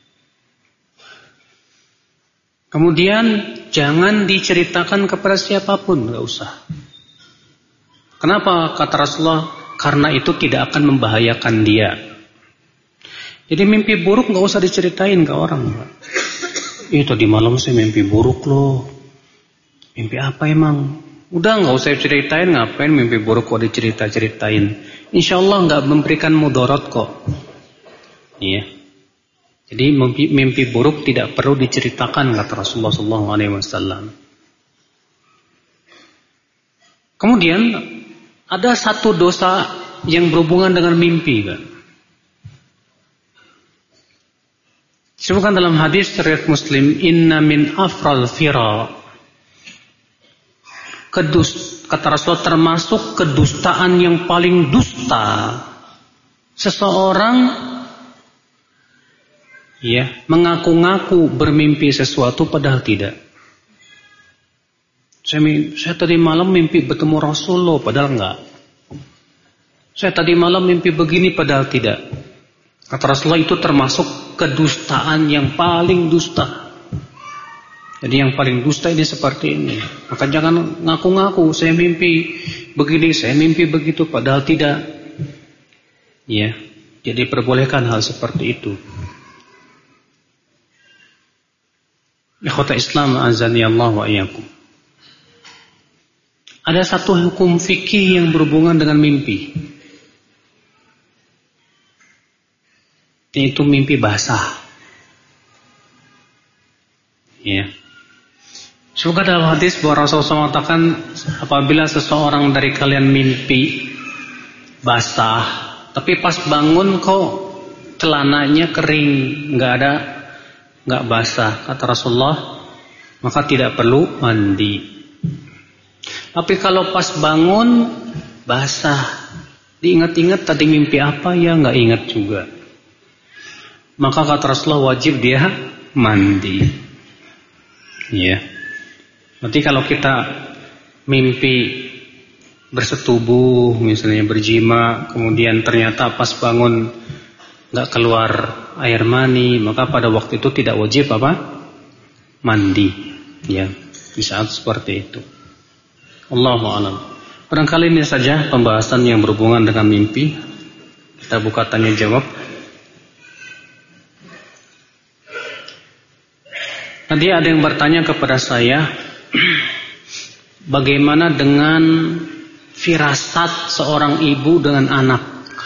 Kemudian jangan diceritakan kepada siapapun, gak usah. Kenapa? Kata Rasulullah, karena itu tidak akan membahayakan dia. Jadi mimpi buruk gak usah diceritain ke orang. Tadi malam saya mimpi buruk loh. Mimpi apa emang? Udah gak usah ceritain, ngapain mimpi buruk kok dicerita-ceritain. Insya Allah gak memberikan mudarat kok. Iya. Jadi mimpi buruk tidak perlu diceritakan, kata Rasulullah SAW. Kemudian ada satu dosa yang berhubungan dengan mimpi, kan? Disebutkan dalam hadis riwayat Muslim, inna min afral fira. Kata Rasulullah, termasuk kedustaan yang paling dusta. Seseorang mengaku-ngaku bermimpi sesuatu padahal tidak. Saya tadi malam mimpi bertemu Rasulullah padahal enggak. Saya tadi malam mimpi begini padahal tidak. Kata Rasulullah, itu termasuk kedustaan yang paling dusta. Jadi yang paling dusta ini seperti ini. Maka jangan ngaku-ngaku saya mimpi begini, saya mimpi begitu padahal tidak. Ya, jadi perbolehkan hal seperti itu. Ikhwata Islam azani Allah wa iyyakum. Ada satu hukum fikih yang berhubungan dengan mimpi, yaitu mimpi basah. Ya. Semoga dalam hadis bahwa Rasulullah mengatakan, apabila seseorang dari kalian mimpi basah, tapi pas bangun kok celananya kering, nggak basah, kata Rasulullah, maka tidak perlu mandi. Tapi kalau pas bangun basah, diingat-ingat tadi mimpi apa ya nggak ingat juga, maka kata Rasulullah wajib dia mandi. Ya. Berarti kalau kita mimpi bersetubuh, misalnya berjima, kemudian ternyata pas bangun nggak keluar air mani, maka pada waktu itu tidak wajib mandi. Ya, di saat seperti itu. Allahu a'lam. Barangkali ini saja pembahasan yang berhubungan dengan mimpi. Kita buka tanya jawab. Tadi ada yang bertanya kepada saya, bagaimana dengan firasat seorang ibu dengan anak,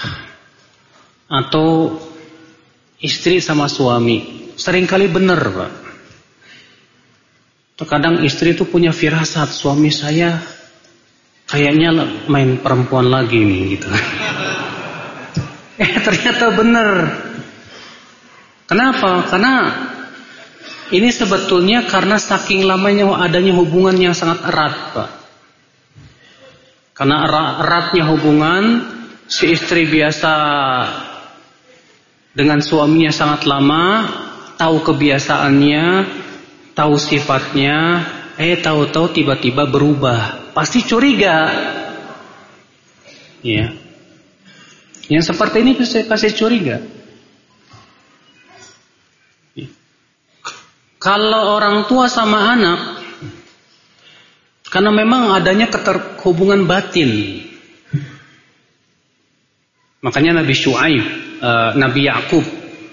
atau istri sama suami? Seringkali benar, Pak. Terkadang istri itu punya firasat, suami saya kayaknya main perempuan lagi nih gitu. Ternyata benar. Kenapa? Karena ini sebetulnya karena saking lamanya adanya hubungan yang sangat erat, Pak. Karena eratnya hubungan, si istri biasa dengan suaminya sangat lama, tahu kebiasaannya, tahu sifatnya, tahu-tahu tiba-tiba berubah, pasti curiga. Ya. Yang seperti ini pasti curiga. Kalau orang tua sama anak, karena memang adanya keterhubungan batin. Makanya Nabi Syuaib, Nabi Yakub,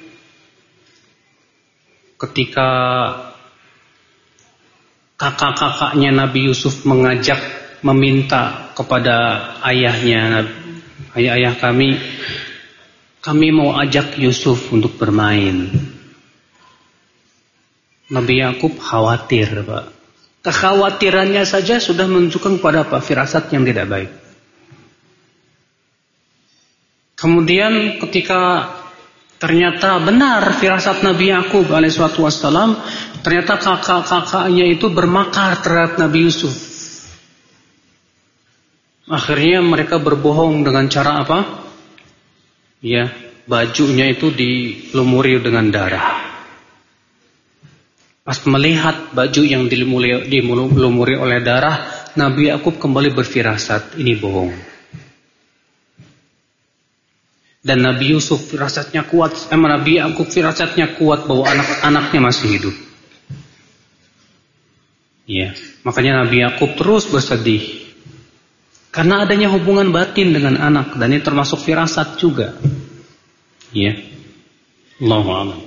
ketika kakak-kakaknya Nabi Yusuf mengajak, meminta kepada ayahnya, ayah kami mau ajak Yusuf untuk bermain. Nabi Yakub khawatir, Pak. Kekhawatirannya saja sudah menunjukkan kepada firasat yang tidak baik. Kemudian ketika ternyata benar firasat Nabi Yakub alaihissalatu wassalam, ternyata kakak-kakaknya itu bermakar terhadap Nabi Yusuf. Akhirnya mereka berbohong dengan cara apa? Ya, bajunya itu dilumuri dengan darah. Pas melihat baju yang dilumuri oleh darah, Nabi Yakub kembali berfirasat, ini bohong. Dan Nabi Yusuf firasatnya kuat, Nabi Yakub firasatnya kuat bahwa anak-anaknya masih hidup. Ya, makanya Nabi Yakub terus bersedih karena adanya hubungan batin dengan anak, dan ini termasuk firasat juga. Ya, Allahu a'lam.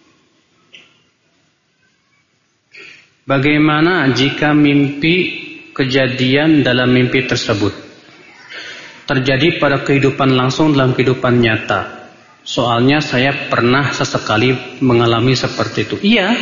Bagaimana jika mimpi kejadian dalam mimpi tersebut terjadi pada kehidupan langsung dalam kehidupan nyata? Soalnya saya pernah sesekali mengalami seperti itu. Iya.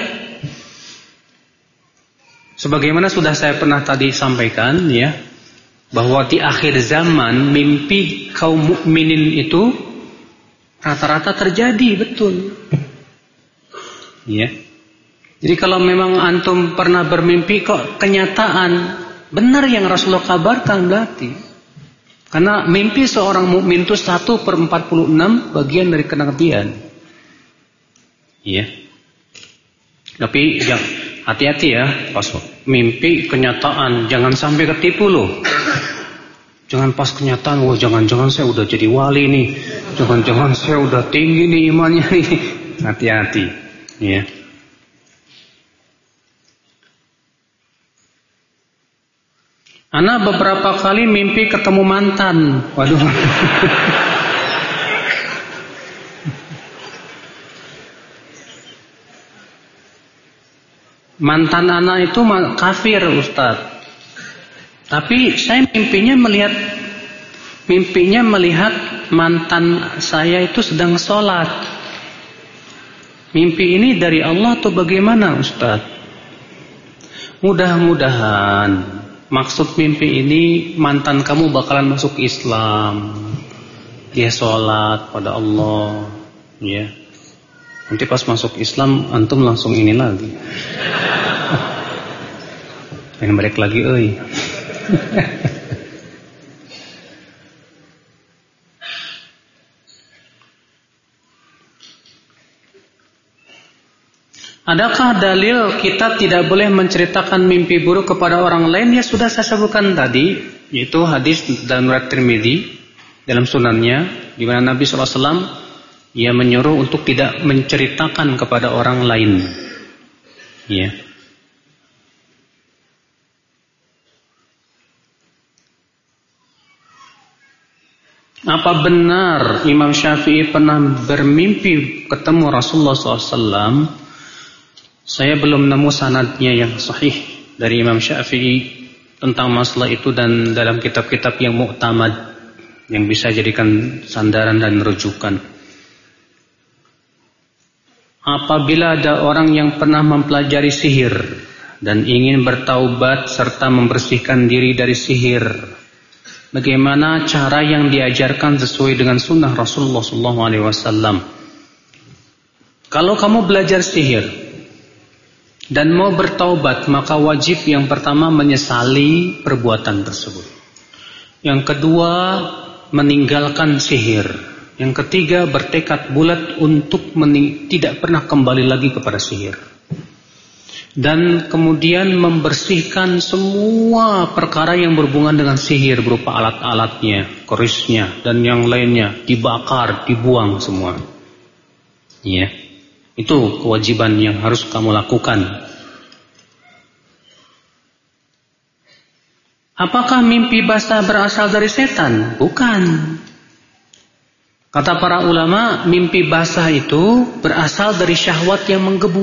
Sebagaimana sudah saya pernah tadi sampaikan, ya, bahwa di akhir zaman mimpi kaum mukminin itu rata-rata terjadi, betul. Ya. Jadi kalau memang antum pernah bermimpi kok kenyataan benar yang Rasulullah kabarkan berarti. Karena mimpi seorang mukmin itu 1/46 bagian dari kenabian. Iya. Tapi hati-hati ya, pas mimpi kenyataan jangan sampai ketipu loh. Jangan pas kenyataan, wah jangan-jangan saya udah jadi wali nih. Jangan-jangan saya udah tinggi nih imannya nih. Hati-hati. Ya. Ana beberapa kali mimpi ketemu mantan. Waduh. Mantan ana itu kafir, Ustaz. Tapi saya mimpinya melihat mantan saya itu sedang sholat. Mimpi ini dari Allah atau bagaimana, Ustaz? Mudah-mudahan maksud mimpi ini mantan kamu bakalan masuk Islam. Dia sholat pada Allah, ya. Nanti pas masuk Islam antum langsung ini lagi. Pengen balik lagi, euy. Adakah dalil kita tidak boleh menceritakan mimpi buruk kepada orang lain? Ya sudah saya sebutkan tadi, yaitu hadis dalam riwayat Tirmidzi dalam sunannya, di mana Nabi SAW ia menyuruh untuk tidak menceritakan kepada orang lain. Ya. Apa benar Imam Syafi'i pernah bermimpi ketemu Rasulullah SAW? Saya belum nemu sanadnya yang sahih dari Imam Syafi'i tentang masalah itu, dan dalam kitab-kitab yang mu'tamad yang bisa jadikan sandaran dan rujukan. Apabila ada orang yang pernah mempelajari sihir dan ingin bertaubat serta membersihkan diri dari sihir, bagaimana cara yang diajarkan sesuai dengan sunnah Rasulullah SAW? Kalau kamu belajar sihir dan mau bertaubat, maka wajib yang pertama menyesali perbuatan tersebut. Yang kedua, meninggalkan sihir. Yang ketiga, bertekad bulat untuk tidak pernah kembali lagi kepada sihir. Dan kemudian membersihkan semua perkara yang berhubungan dengan sihir berupa alat-alatnya, kerisnya, dan yang lainnya, dibakar, dibuang semua. Ya. Itu kewajiban yang harus kamu lakukan. Apakah mimpi basah berasal dari setan? Bukan. Kata para ulama, mimpi basah itu berasal dari syahwat yang menggebu.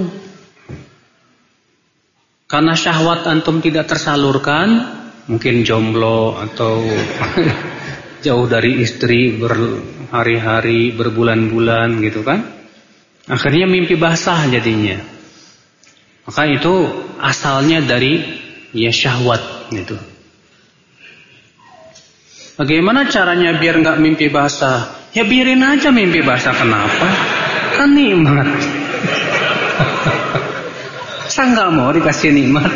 Karena syahwat antum tidak tersalurkan, mungkin jomblo atau jauh dari istri berhari-hari, berbulan-bulan gitu kan. Akhirnya mimpi basah jadinya. Maka itu asalnya dari syahwat gitu. Bagaimana caranya biar enggak mimpi basah? Ya biarin aja mimpi basah, kenapa? Kan nikmat. Saya nggak mau dikasih nikmat.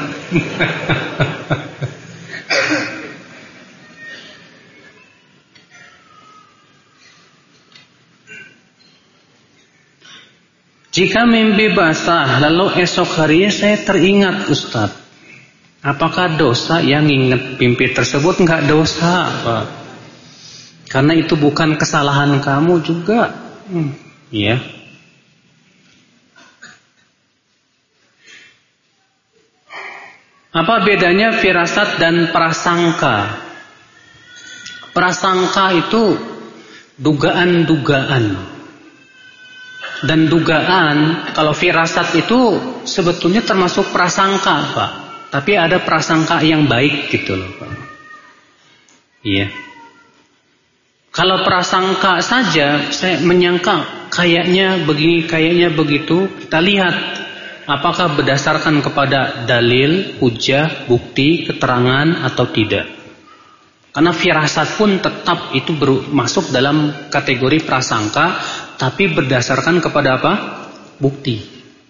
Jika mimpi basah lalu esok harinya saya teringat, Ustaz, apakah dosa yang ingat mimpi tersebut? Enggak dosa, Pak. Karena itu bukan kesalahan kamu juga. Ya. Apa bedanya firasat dan prasangka? Prasangka itu dugaan-dugaan. Dan dugaan, kalau firasat itu sebetulnya termasuk prasangka, Pak. Tapi ada prasangka yang baik gitu loh, Pak. Iya. Kalau prasangka saja, saya menyangka kayaknya begini, kayaknya begitu. Kita lihat apakah berdasarkan kepada dalil, hujah, bukti, keterangan atau tidak. Karena firasat pun tetap itu masuk dalam kategori prasangka, tapi berdasarkan kepada apa? Bukti.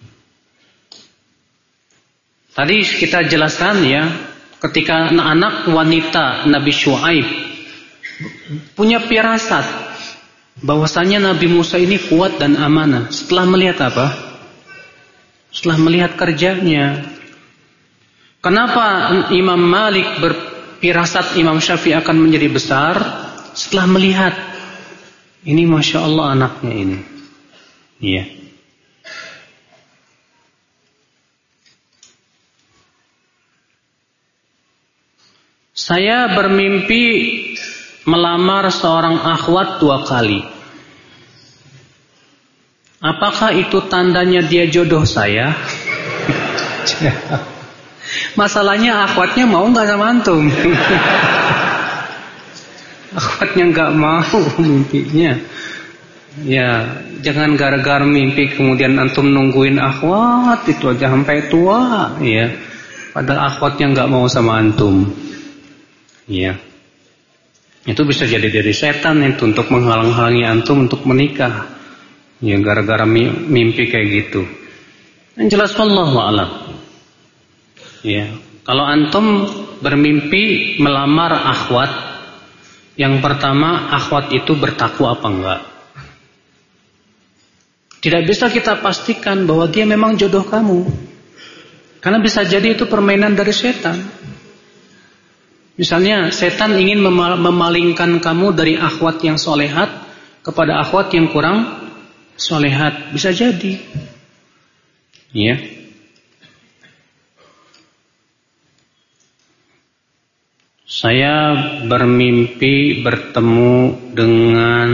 Tadi kita jelaskan ya, ketika anak wanita Nabi Syuaib punya firasat bahwasanya Nabi Musa ini kuat dan amanah. Setelah melihat apa? Setelah melihat kerjanya. Kenapa Imam Malik berfirasat Imam Syafi'i akan menjadi besar? Setelah melihat, ini Masya Allah anaknya ini. Iya. Saya bermimpi melamar seorang akhwat 2 kali. Apakah itu tandanya dia jodoh saya? Masalahnya akhwatnya mau nggak sama antum? Akhwatnya nggak mau mimpinya. Ya, jangan gara-gara mimpi kemudian antum nungguin akhwat itu aja sampai tua, ya. Padahal akhwatnya nggak mau sama antum. Ya. Itu bisa jadi dari setan itu untuk menghalang-halangi antum untuk menikah. Ya, gara-gara mimpi kayak gitu. Yang jelas wallahu a'lam. Ya, kalau antum bermimpi melamar akhwat, yang pertama akhwat itu bertakwa apa enggak? Tidak bisa kita pastikan bahwa dia memang jodoh kamu. Karena bisa jadi itu permainan dari setan. Misalnya setan ingin memalingkan kamu dari akhwat yang solehat kepada akhwat yang kurang solehat. Bisa jadi. Ya. Saya bermimpi bertemu dengan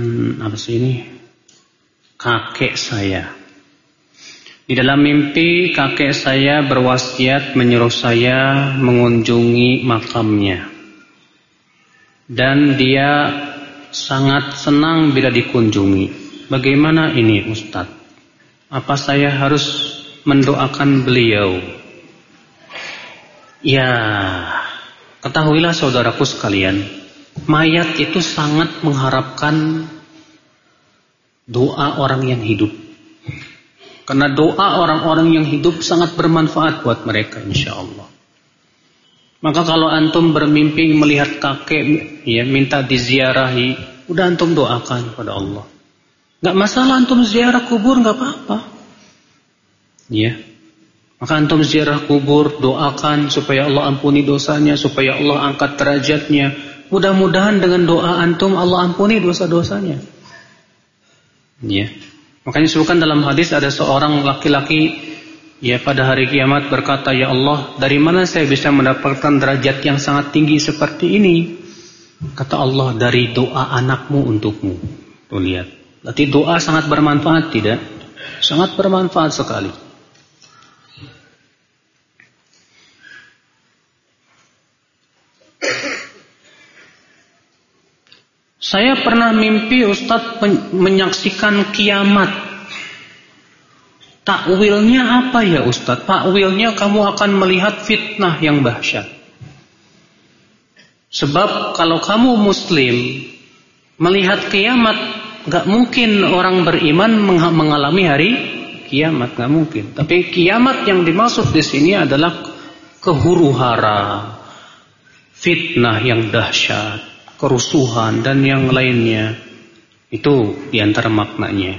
kakek saya. Di dalam mimpi kakek saya berwasiat menyuruh saya mengunjungi makamnya. Dan dia sangat senang bila dikunjungi. Bagaimana ini Ustaz? Apa saya harus mendoakan beliau? Ya, ketahuilah saudaraku sekalian, mayat itu sangat mengharapkan doa orang yang hidup. Karena doa orang-orang yang hidup sangat bermanfaat buat mereka insyaallah. Maka kalau antum bermimpi melihat kakek, ya minta diziarahi, udah antum doakan kepada Allah. Gak masalah antum ziarah kubur, gak apa-apa. Ya. Maka antum ziarah kubur, doakan supaya Allah ampuni dosanya, supaya Allah angkat derajatnya. Mudah-mudahan dengan doa antum Allah ampuni dosa-dosanya. Ya. Makanya disebutkan dalam hadis ada seorang laki-laki ya pada hari kiamat berkata, ya Allah, dari mana saya bisa mendapatkan derajat yang sangat tinggi seperti ini? Kata Allah, dari doa anakmu untukmu. Tuh lihat. Berarti doa sangat bermanfaat, tidak? Sangat bermanfaat sekali. Saya pernah mimpi Ustadz menyaksikan kiamat. Takwilnya apa ya Ustadz? Takwilnya kamu akan melihat fitnah yang dahsyat. Sebab kalau kamu muslim, Melihat kiamat, nggak mungkin orang beriman mengalami hari kiamat, nggak mungkin. Tapi kiamat yang dimaksud di sini adalah kehuru-hara, fitnah yang dahsyat, kerusuhan dan yang lainnya. Itu diantara maknanya.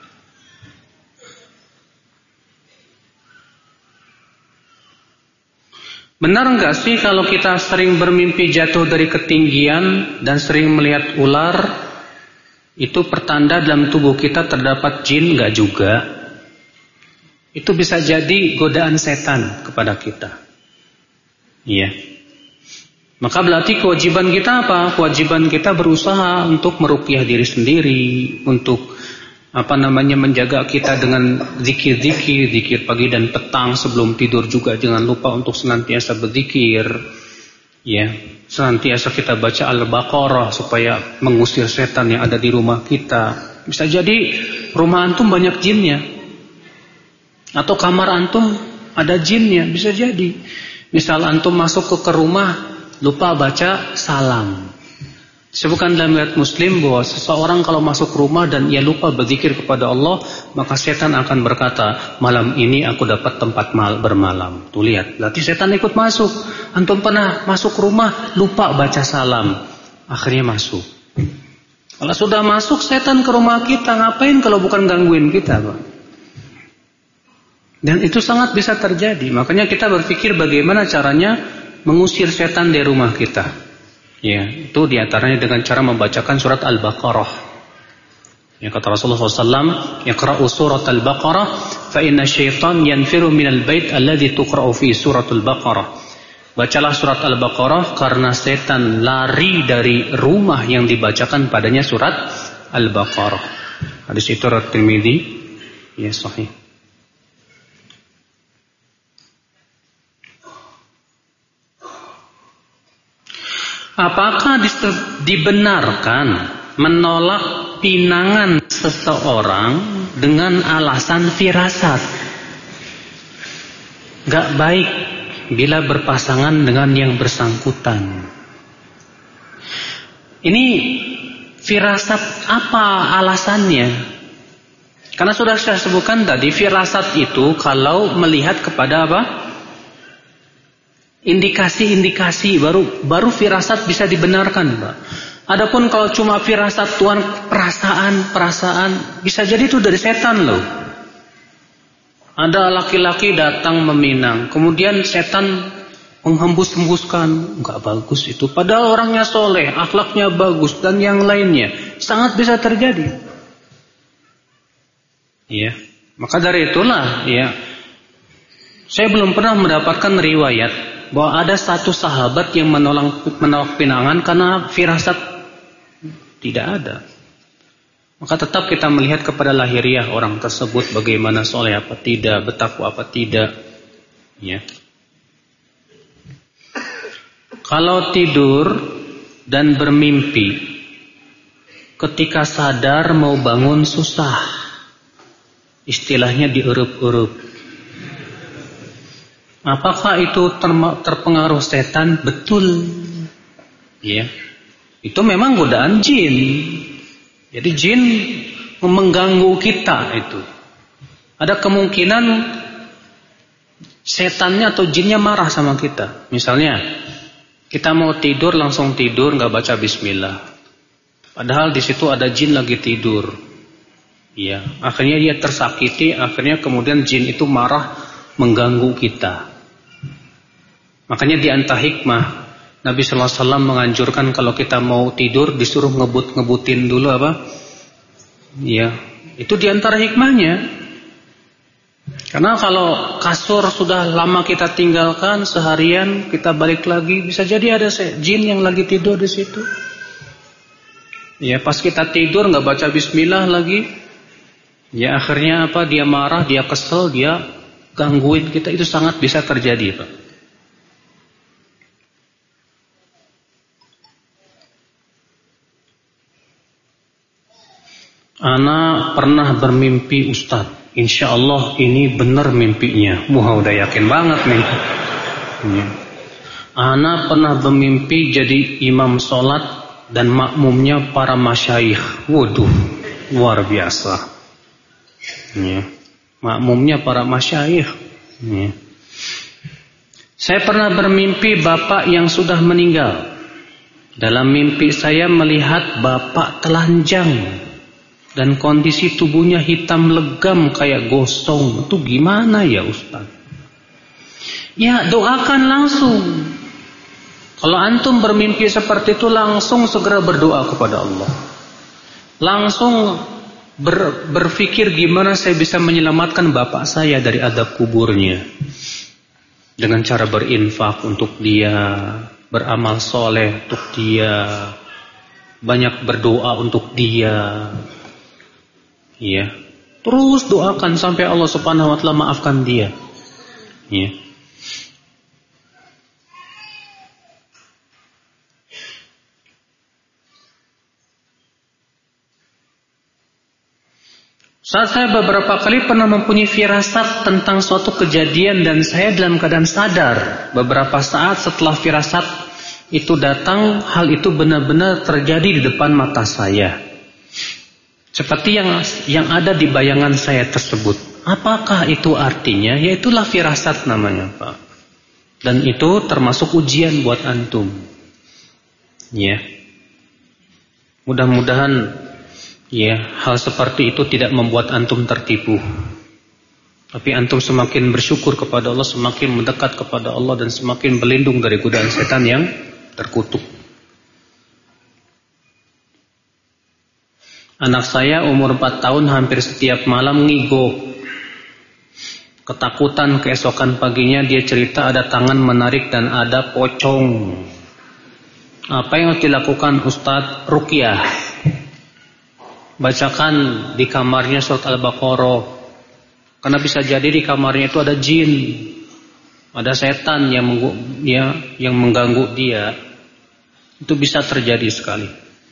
Benar nggak sih kalau kita sering bermimpi jatuh dari ketinggian dan sering melihat ular, itu pertanda dalam tubuh kita terdapat jin? Nggak juga. Itu bisa jadi godaan setan kepada kita. Iya. Maka berarti kewajiban kita apa? Kewajiban kita berusaha untuk meruqyah diri sendiri, untuk menjaga kita dengan zikir-zikir, zikir pagi dan petang, sebelum tidur juga jangan lupa untuk senantiasa berzikir. Ya, senantiasa kita baca Al-Baqarah supaya mengusir setan yang ada di rumah kita. Bisa jadi rumah antum banyak jinnya, atau kamar antum ada jinnya, bisa jadi. Misal antum masuk ke rumah lupa baca salam. Sebutkan dalam riwayat Muslim bahwa seseorang kalau masuk rumah dan ia lupa berzikir kepada Allah, maka setan akan berkata, malam ini aku dapat tempat bermalam. Tuh lihat, berarti setan ikut masuk. Antum pernah masuk rumah lupa baca salam, akhirnya masuk. Kalau sudah masuk setan ke rumah kita, ngapain kalau bukan gangguin kita, Pak? Dan itu sangat bisa terjadi. Makanya kita berpikir bagaimana caranya mengusir setan dari rumah kita. Ya, itu diantaranya dengan cara membacakan surat Al-Baqarah. Ya, kata Rasulullah SAW, "Iqra'u surat Al-Baqarah, fa inna syaitan yanfiru minal bait alladhi tuqra'u fi suratul Baqarah." Bacalah surat Al-Baqarah karena setan lari dari rumah yang dibacakan padanya surat Al-Baqarah. Hadis itu riwayat Tirmidzi, ya sahih. Apakah dibenarkan menolak pinangan seseorang dengan alasan firasat? Gak baik bila berpasangan dengan yang bersangkutan. Ini firasat apa alasannya? Karena sudah saya sebutkan tadi, firasat itu kalau melihat kepada apa? Indikasi-indikasi baru firasat bisa dibenarkan, Pak. Adapun kalau cuma firasat Tuhan, perasaan bisa jadi itu dari setan loh. Ada laki-laki datang meminang, kemudian setan menghembus-hembuskan, enggak bagus itu. Padahal orangnya soleh, akhlaknya bagus dan yang lainnya, sangat bisa terjadi. Iya, maka dari itulah, ya, saya belum pernah mendapatkan riwayat bahwa ada satu sahabat yang menolak pinangan karena firasat, tidak ada. Maka tetap kita melihat kepada lahiriah orang tersebut, bagaimana soleh apa tidak, bertakwa apa tidak. Ya. Kalau tidur dan bermimpi, ketika sadar mau bangun susah, istilahnya diurup-urup. Apakah itu terpengaruh setan? Betul. Ya. Itu memang godaan jin. Jadi jin mengganggu kita itu. Ada kemungkinan setannya atau jinnya marah sama kita. Misalnya, kita mau tidur langsung tidur, nggak baca bismillah. Padahal di situ ada jin lagi tidur. Ya, akhirnya dia tersakiti, akhirnya kemudian jin itu marah mengganggu kita. Makanya di antara hikmah Nabi sallallahu alaihi wasallam menganjurkan kalau kita mau tidur disuruh ngebutin dulu apa? Ya, itu di antara hikmahnya. Karena kalau kasur sudah lama kita tinggalkan seharian, kita balik lagi, bisa jadi ada jin yang lagi tidur di situ. Ya, pas kita tidur nggak baca bismillah lagi, ya akhirnya apa? Dia marah, dia kesel, dia gangguin kita, itu sangat bisa terjadi, Pak. Ana pernah bermimpi Ustaz, insya Allah ini benar mimpinya. Wah, udah yakin banget nih. Ana pernah bermimpi jadi imam sholat dan makmumnya para masyayikh. Waduh, luar biasa. Ya. Makmumnya para masyayikh. Ya. Saya pernah bermimpi bapak yang sudah meninggal. Dalam mimpi saya melihat bapak telanjang dan kondisi tubuhnya hitam legam kayak gosong. Itu gimana ya Ustaz? Ya, doakan langsung. Kalau antum bermimpi seperti itu, langsung segera berdoa kepada Allah. Langsung berpikir gimana saya bisa menyelamatkan bapak saya dari adab kuburnya. Dengan cara berinfak untuk dia, beramal soleh untuk dia, banyak berdoa untuk dia. Ya. Terus doakan sampai Allah Subhanahu wa taala maafkan dia. Ya. Saat saya beberapa kali pernah mempunyai firasat tentang suatu kejadian dan saya dalam keadaan sadar. Beberapa saat setelah firasat itu datang, hal itu benar-benar terjadi di depan mata saya. Seperti yang ada di bayangan saya tersebut. Apakah itu artinya? Ya itulah firasat namanya, Pak. Dan itu termasuk ujian buat antum. Ya. Mudah-mudahan ya, hal seperti itu tidak membuat antum tertipu. Tapi antum semakin bersyukur kepada Allah, semakin mendekat kepada Allah, dan semakin berlindung dari godaan setan yang terkutuk. Anak saya umur 4 tahun hampir setiap malam ngigo. Ketakutan keesokan paginya dia cerita ada tangan menarik dan ada pocong. Apa yang harus dilakukan Ustadz? Ruqyah. Bacakan di kamarnya surat Al-Baqarah. Karena bisa jadi di kamarnya itu ada jin, ada setan yang mengganggu dia. Itu bisa terjadi sekali.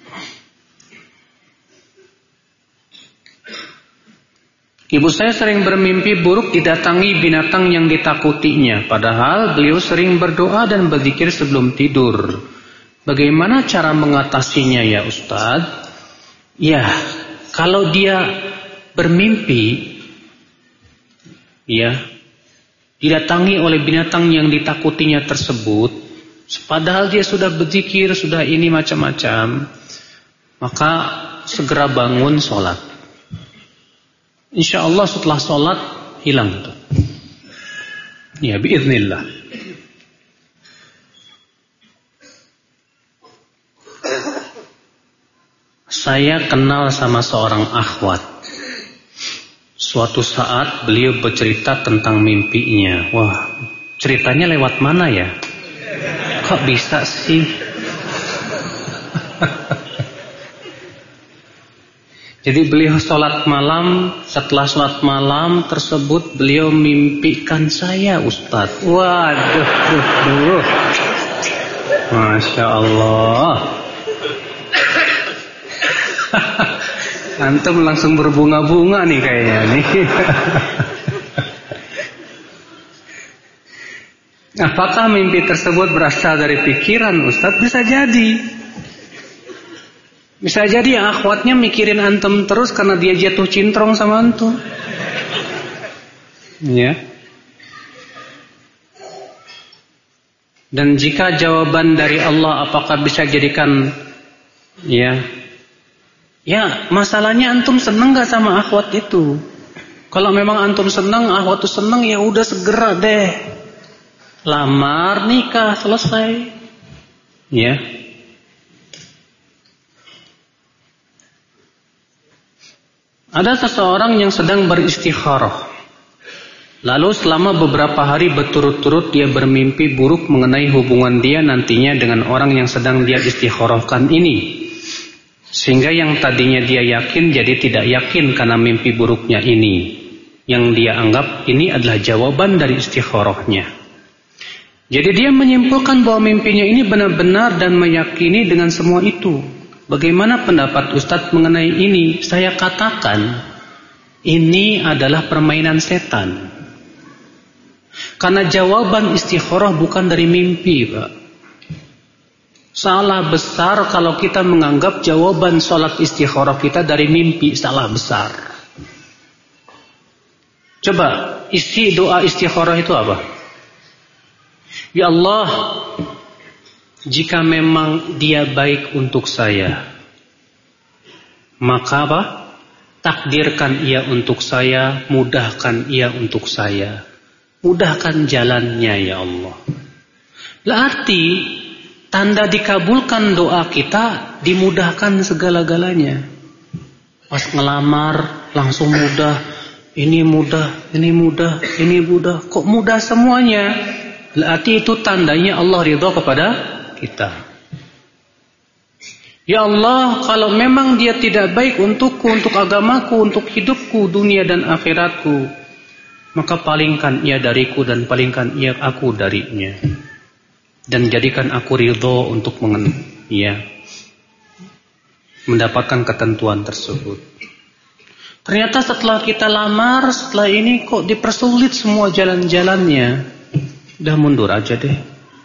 Ibu saya sering bermimpi buruk didatangi binatang yang ditakutinya. Padahal beliau sering berdoa dan berzikir sebelum tidur. Bagaimana cara mengatasinya ya Ustadz? Ya, kalau dia bermimpi, ya, didatangi oleh binatang yang ditakutinya tersebut, padahal dia sudah berzikir, sudah ini macam-macam, maka segera bangun sholat. Insya Allah setelah sholat hilang itu. Ya, biiznillah. Saya kenal sama seorang akhwat. Suatu saat beliau bercerita tentang mimpinya. Wah, ceritanya lewat mana ya? Kok bisa sih? Jadi beliau sholat malam. Setelah sholat malam tersebut beliau mimpikan saya, Ustadz. Waduh. Masya Allah. Antum langsung berbunga-bunga nih kayaknya nih. Apakah mimpi tersebut berasal dari pikiran Ustadz? Bisa jadi. Bisa jadi akhwatnya mikirin antum terus karena dia jatuh cintrong sama antum. Ya. Dan jika jawaban dari Allah apakah bisa jadikan ya, masalahnya antum seneng gak sama akhwat itu? Kalau memang antum seneng, akhwat itu seneng, ya udah segera deh lamar, nikah, selesai. Ya. Ada seseorang yang sedang beristikharah. Lalu selama beberapa hari berturut-turut dia bermimpi buruk mengenai hubungan dia nantinya dengan orang yang sedang dia istikharahkan ini. Sehingga yang tadinya dia yakin jadi tidak yakin karena mimpi buruknya ini. Yang dia anggap ini adalah jawaban dari istikharahnya. Jadi dia menyimpulkan bahwa mimpinya ini benar-benar dan meyakini dengan semua itu. Bagaimana pendapat Ustadz mengenai ini? Saya katakan ini adalah permainan setan. Karena jawaban istikharah bukan dari mimpi, Pak. Salah besar kalau kita menganggap jawaban sholat istikharah kita dari mimpi. Salah besar. Coba isi doa istikharah itu apa? Ya Allah, jika memang dia baik untuk saya, maka apa? Takdirkan ia untuk saya, mudahkan ia untuk saya. Mudahkan jalannya ya Allah. Berarti tanda dikabulkan doa kita, dimudahkan segala-galanya. Pas ngelamar langsung mudah, ini mudah, ini mudah, ini mudah. Kok mudah semuanya? Berarti itu tandanya Allah ridha kepada kita. Ya Allah, kalau memang dia tidak baik untukku, untuk agamaku, untuk hidupku, dunia dan akhiratku, maka palingkan ia dariku dan palingkan ia aku darinya. Dan jadikan aku ridho untuk mendapatkan ketentuan tersebut. Ternyata setelah kita lamar, setelah ini kok dipersulit semua jalan-jalannya. Udah mundur aja deh.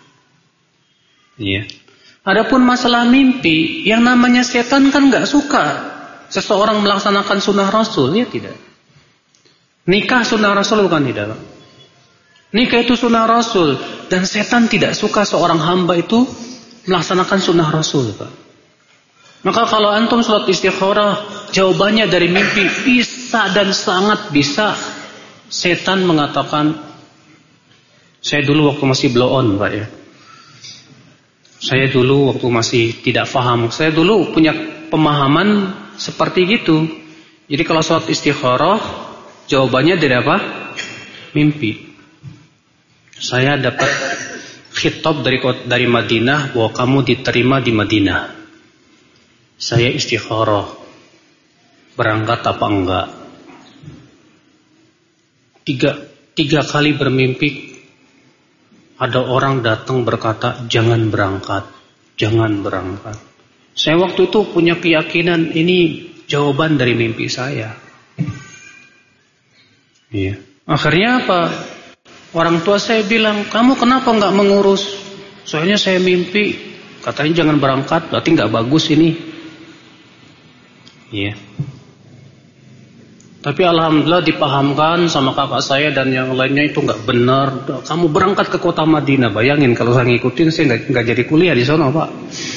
Iya. Adapun masalah mimpi, yang namanya setan kan gak suka seseorang melaksanakan sunnah Rasul, ya tidak. Nikah sunnah Rasul bukan tidak. Nikah itu sunnah Rasul, dan setan tidak suka seorang hamba itu melaksanakan sunnah Rasul, Pak. Maka kalau antum sholat istikharah, jawabannya dari mimpi, bisa dan sangat bisa. Setan mengatakan, saya dulu waktu masih blow on, Pak ya. Saya dulu waktu masih tidak paham, saya dulu punya pemahaman seperti gitu. Jadi kalau sholat istikharah, jawabannya dari apa? Mimpi. Saya dapat khitab dari Madinah bahwa kamu diterima di Madinah. Saya istikharah, berangkat apa enggak? Tiga kali bermimpi. Ada orang datang berkata, jangan berangkat, jangan berangkat. Saya waktu itu punya keyakinan ini jawaban dari mimpi saya. Iya. Akhirnya apa? Orang tua saya bilang, kamu kenapa nggak mengurus? Soalnya saya mimpi, katanya jangan berangkat, berarti nggak bagus ini. Iya. Tapi alhamdulillah dipahamkan sama kakak saya dan yang lainnya itu nggak benar. Kamu berangkat ke kota Madinah, bayangin kalau saya ngikutin saya nggak jadi kuliah di sana, Pak.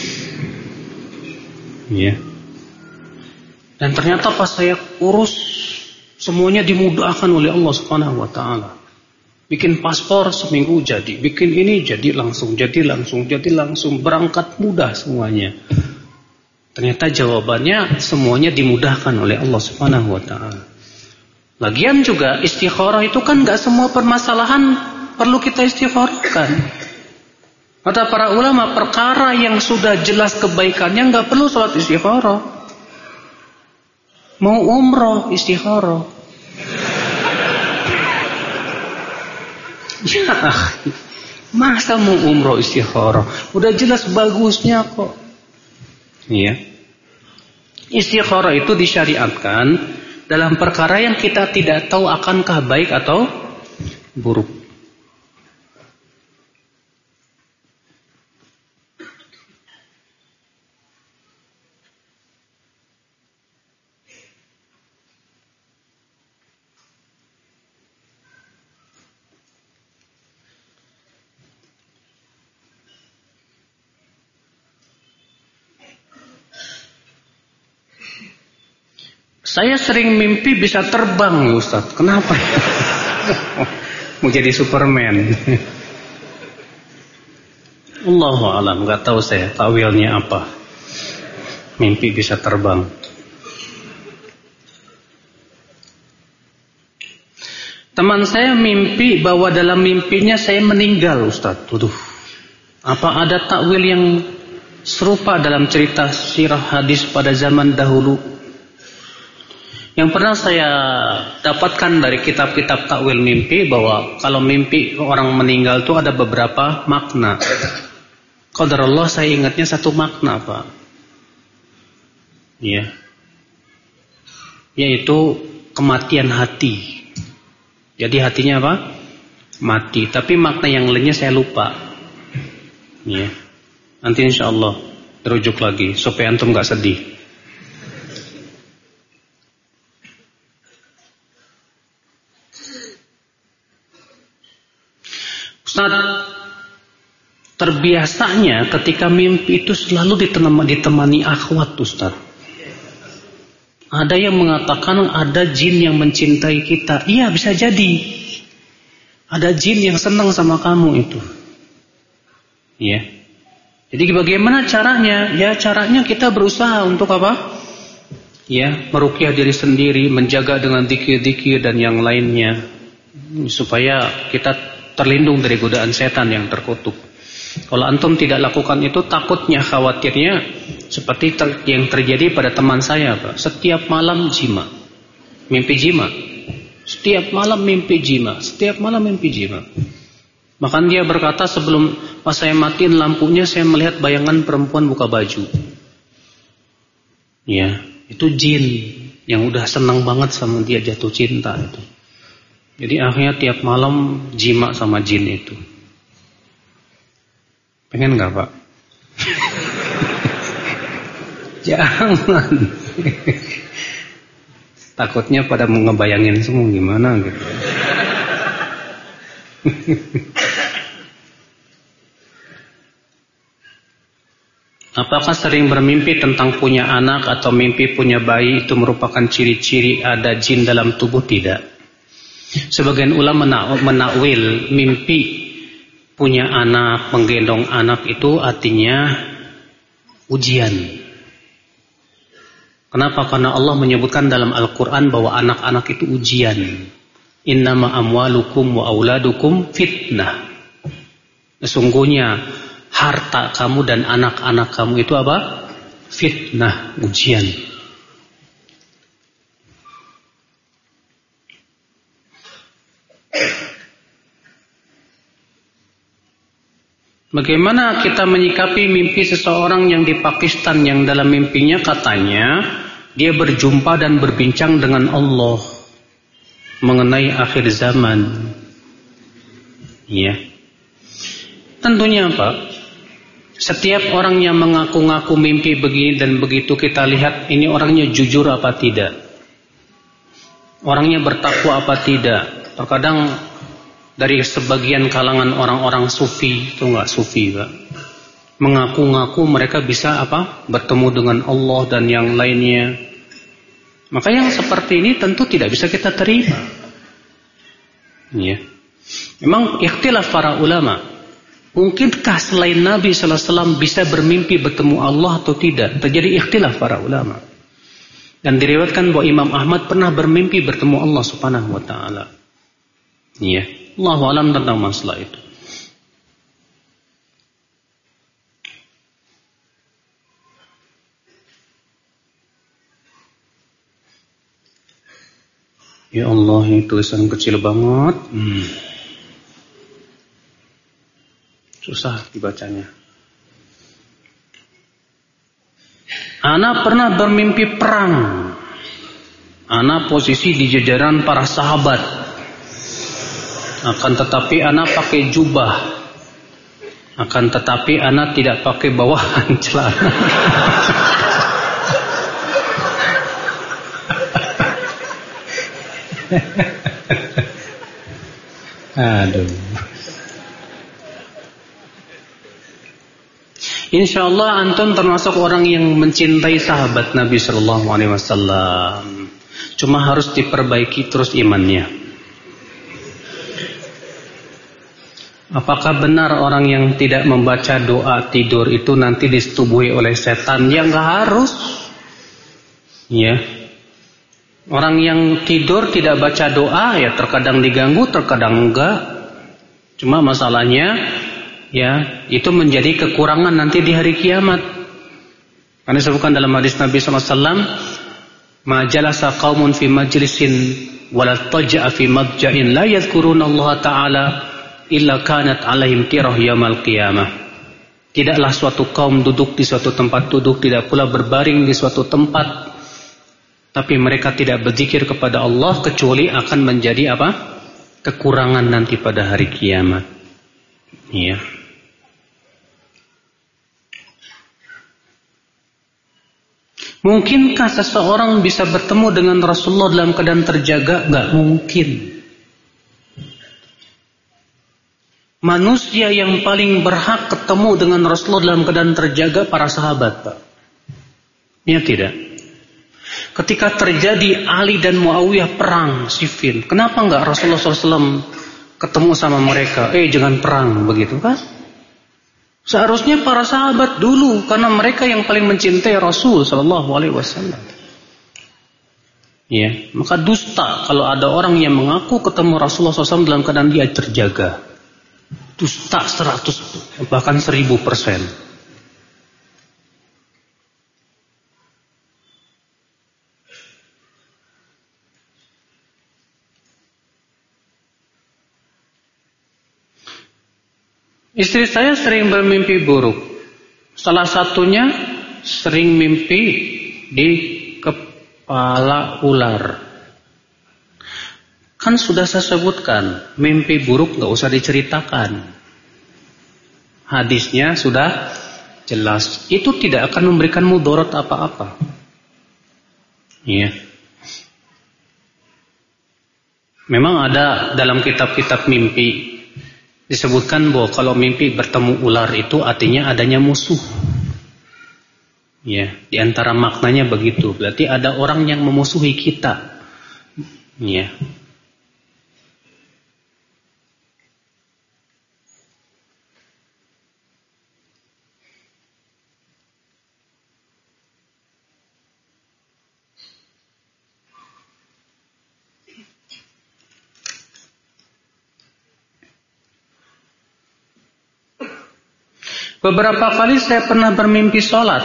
Iya. Dan ternyata pas saya urus, semuanya dimudahkan oleh Allah Subhanahu Wa Taala. Bikin paspor seminggu jadi, bikin ini jadi langsung, berangkat mudah semuanya. Ternyata jawabannya semuanya dimudahkan oleh Allah Subhanahu Wa Taala. Lagian juga istikharah itu kan gak semua permasalahan perlu kita istikharahkan. Kata para ulama, perkara yang sudah jelas kebaikannya gak perlu sholat istikharah. Mau umroh istikharah. Ya, masa mau umroh istikharah? Udah jelas bagusnya kok. Iya. Istikharah itu disyariatkan dalam perkara yang kita tidak tahu akankah baik atau buruk. Saya sering mimpi bisa terbang, Ustaz. Kenapa? Mau jadi Superman. Allahu a'lam, enggak tahu saya tawilnya apa. Mimpi bisa terbang. Teman saya mimpi bahwa dalam mimpinya saya meninggal, Ustaz. Waduh. Apa ada takwil yang serupa dalam cerita sirah hadis pada zaman dahulu? Yang pernah saya dapatkan dari kitab-kitab takwil mimpi bahwa kalau mimpi orang meninggal itu ada beberapa makna. Qadarullah saya ingatnya satu makna, Pak. Ya. Yaitu kematian hati. Jadi hatinya apa? Mati. Tapi makna yang lainnya saya lupa. Ya. Nanti insya Allah terujuk lagi supaya antum gak sedih. Ustaz, terbiasanya ketika mimpi itu selalu ditemani akhwat, Ustaz. Ada yang mengatakan ada jin yang mencintai kita. Iya, bisa jadi. Ada jin yang senang sama kamu itu. Iya. Jadi bagaimana caranya? Ya caranya kita berusaha untuk apa? Ya, meruqyah diri sendiri, menjaga dengan dzikir-dzikir dan yang lainnya. Supaya kita terlindung dari godaan setan yang terkutuk. Kalau antum tidak lakukan itu, takutnya, khawatirnya seperti yang terjadi pada teman saya, Pak. Setiap malam jima, mimpi jima. Setiap malam mimpi jima, setiap malam mimpi jima. Bahkan dia berkata, sebelum pas saya matiin lampunya, saya melihat bayangan perempuan buka baju. Ya, itu jin yang udah senang banget sama dia, jatuh cinta itu. Jadi akhirnya tiap malam jima sama jin itu. Pengen gak, Pak? Jangan. Takutnya pada mau ngebayangin semua gimana gitu. Apakah sering bermimpi tentang punya anak atau mimpi punya bayi itu merupakan ciri-ciri ada jin dalam tubuh? Tidak. Sebagian ulama menakwil mimpi punya anak, menggendong anak itu artinya ujian. Kenapa? Karena Allah menyebutkan dalam Al-Quran bahwa anak-anak itu ujian. Innama amwalukum wa auladukum fitnah. Sesungguhnya harta kamu dan anak-anak kamu itu apa? Fitnah, ujian. Bagaimana kita menyikapi mimpi seseorang yang di Pakistan yang dalam mimpinya katanya dia berjumpa dan berbincang dengan Allah mengenai akhir zaman. Ya. Tentunya apa? Setiap orang yang mengaku-ngaku mimpi begini dan begitu kita lihat ini orangnya jujur apa tidak. Orangnya bertakwa apa tidak. Terkadang dari sebagian kalangan orang-orang sufi, itu enggak sufi, Pak. Mengaku-ngaku mereka bisa apa? Bertemu dengan Allah dan yang lainnya. Maka yang seperti ini tentu tidak bisa kita terima. Ya. Memang ikhtilaf para ulama. Mungkinkah selain Nabi sallallahu alaihi wasallam bisa bermimpi bertemu Allah atau tidak? Terjadi ikhtilaf para ulama. Dan diriwayatkan bahwa Imam Ahmad pernah bermimpi bertemu Allah Subhanahu wa taala. Iya. Allahu a'lam tentang masalah itu. Ya Allah, ini tulisan kecil banget. Susah dibacanya. Ana pernah bermimpi perang. Ana posisi di jajaran para sahabat. Akan tetapi anak pakai jubah. Akan tetapi anak tidak pakai bawahan celana. Aduh. Insyaallah antum termasuk orang yang mencintai sahabat Nabi sallallahu alaihi wasallam. Cuma harus diperbaiki terus imannya. Apakah benar orang yang tidak membaca doa tidur itu nanti disetubuhi oleh setan? Ya enggak harus. Ya. Orang yang tidur tidak baca doa ya terkadang diganggu, terkadang enggak. Cuma masalahnya ya itu menjadi kekurangan nanti di hari kiamat. Karena disebutkan dalam hadis Nabi SAW, ma jalasa qaumun fi majlisin wala taj'a fi madja'in la yadhkuruna Allah Ta'ala illa kanat alaihim tirah yaumil qiyamah. Tidaklah suatu kaum duduk di suatu tempat duduk, tidak pula berbaring di suatu tempat, tapi mereka tidak berzikir kepada Allah kecuali akan menjadi apa? Kekurangan nanti pada hari kiamat. Iya. Mungkinkah seseorang bisa bertemu dengan Rasulullah dalam keadaan terjaga? Nggak mungkin. Manusia yang paling berhak ketemu dengan Rasulullah dalam keadaan terjaga para sahabat, Pak. Ya tidak? Ketika terjadi Ali dan Muawiyah perang Siffin, kenapa enggak Rasulullah SAW ketemu sama mereka? Jangan perang, begitu kan? Seharusnya para sahabat dulu, karena mereka yang paling mencintai Rasul SAW. Ya, maka dusta kalau ada orang yang mengaku ketemu Rasulullah SAW dalam keadaan dia terjaga. Dusta 100, bahkan 1000%. Istri saya sering bermimpi buruk. Salah satunya sering mimpi di kepala ular. Kan sudah saya sebutkan, mimpi buruk gak usah diceritakan. Hadisnya sudah jelas. Itu tidak akan memberikan mudarat apa-apa. Iya. Memang ada dalam kitab-kitab mimpi disebutkan bahwa kalau mimpi bertemu ular itu artinya adanya musuh. Ya, di antara maknanya begitu. Berarti ada orang yang memusuhi kita. Ya. Beberapa kali saya pernah bermimpi sholat.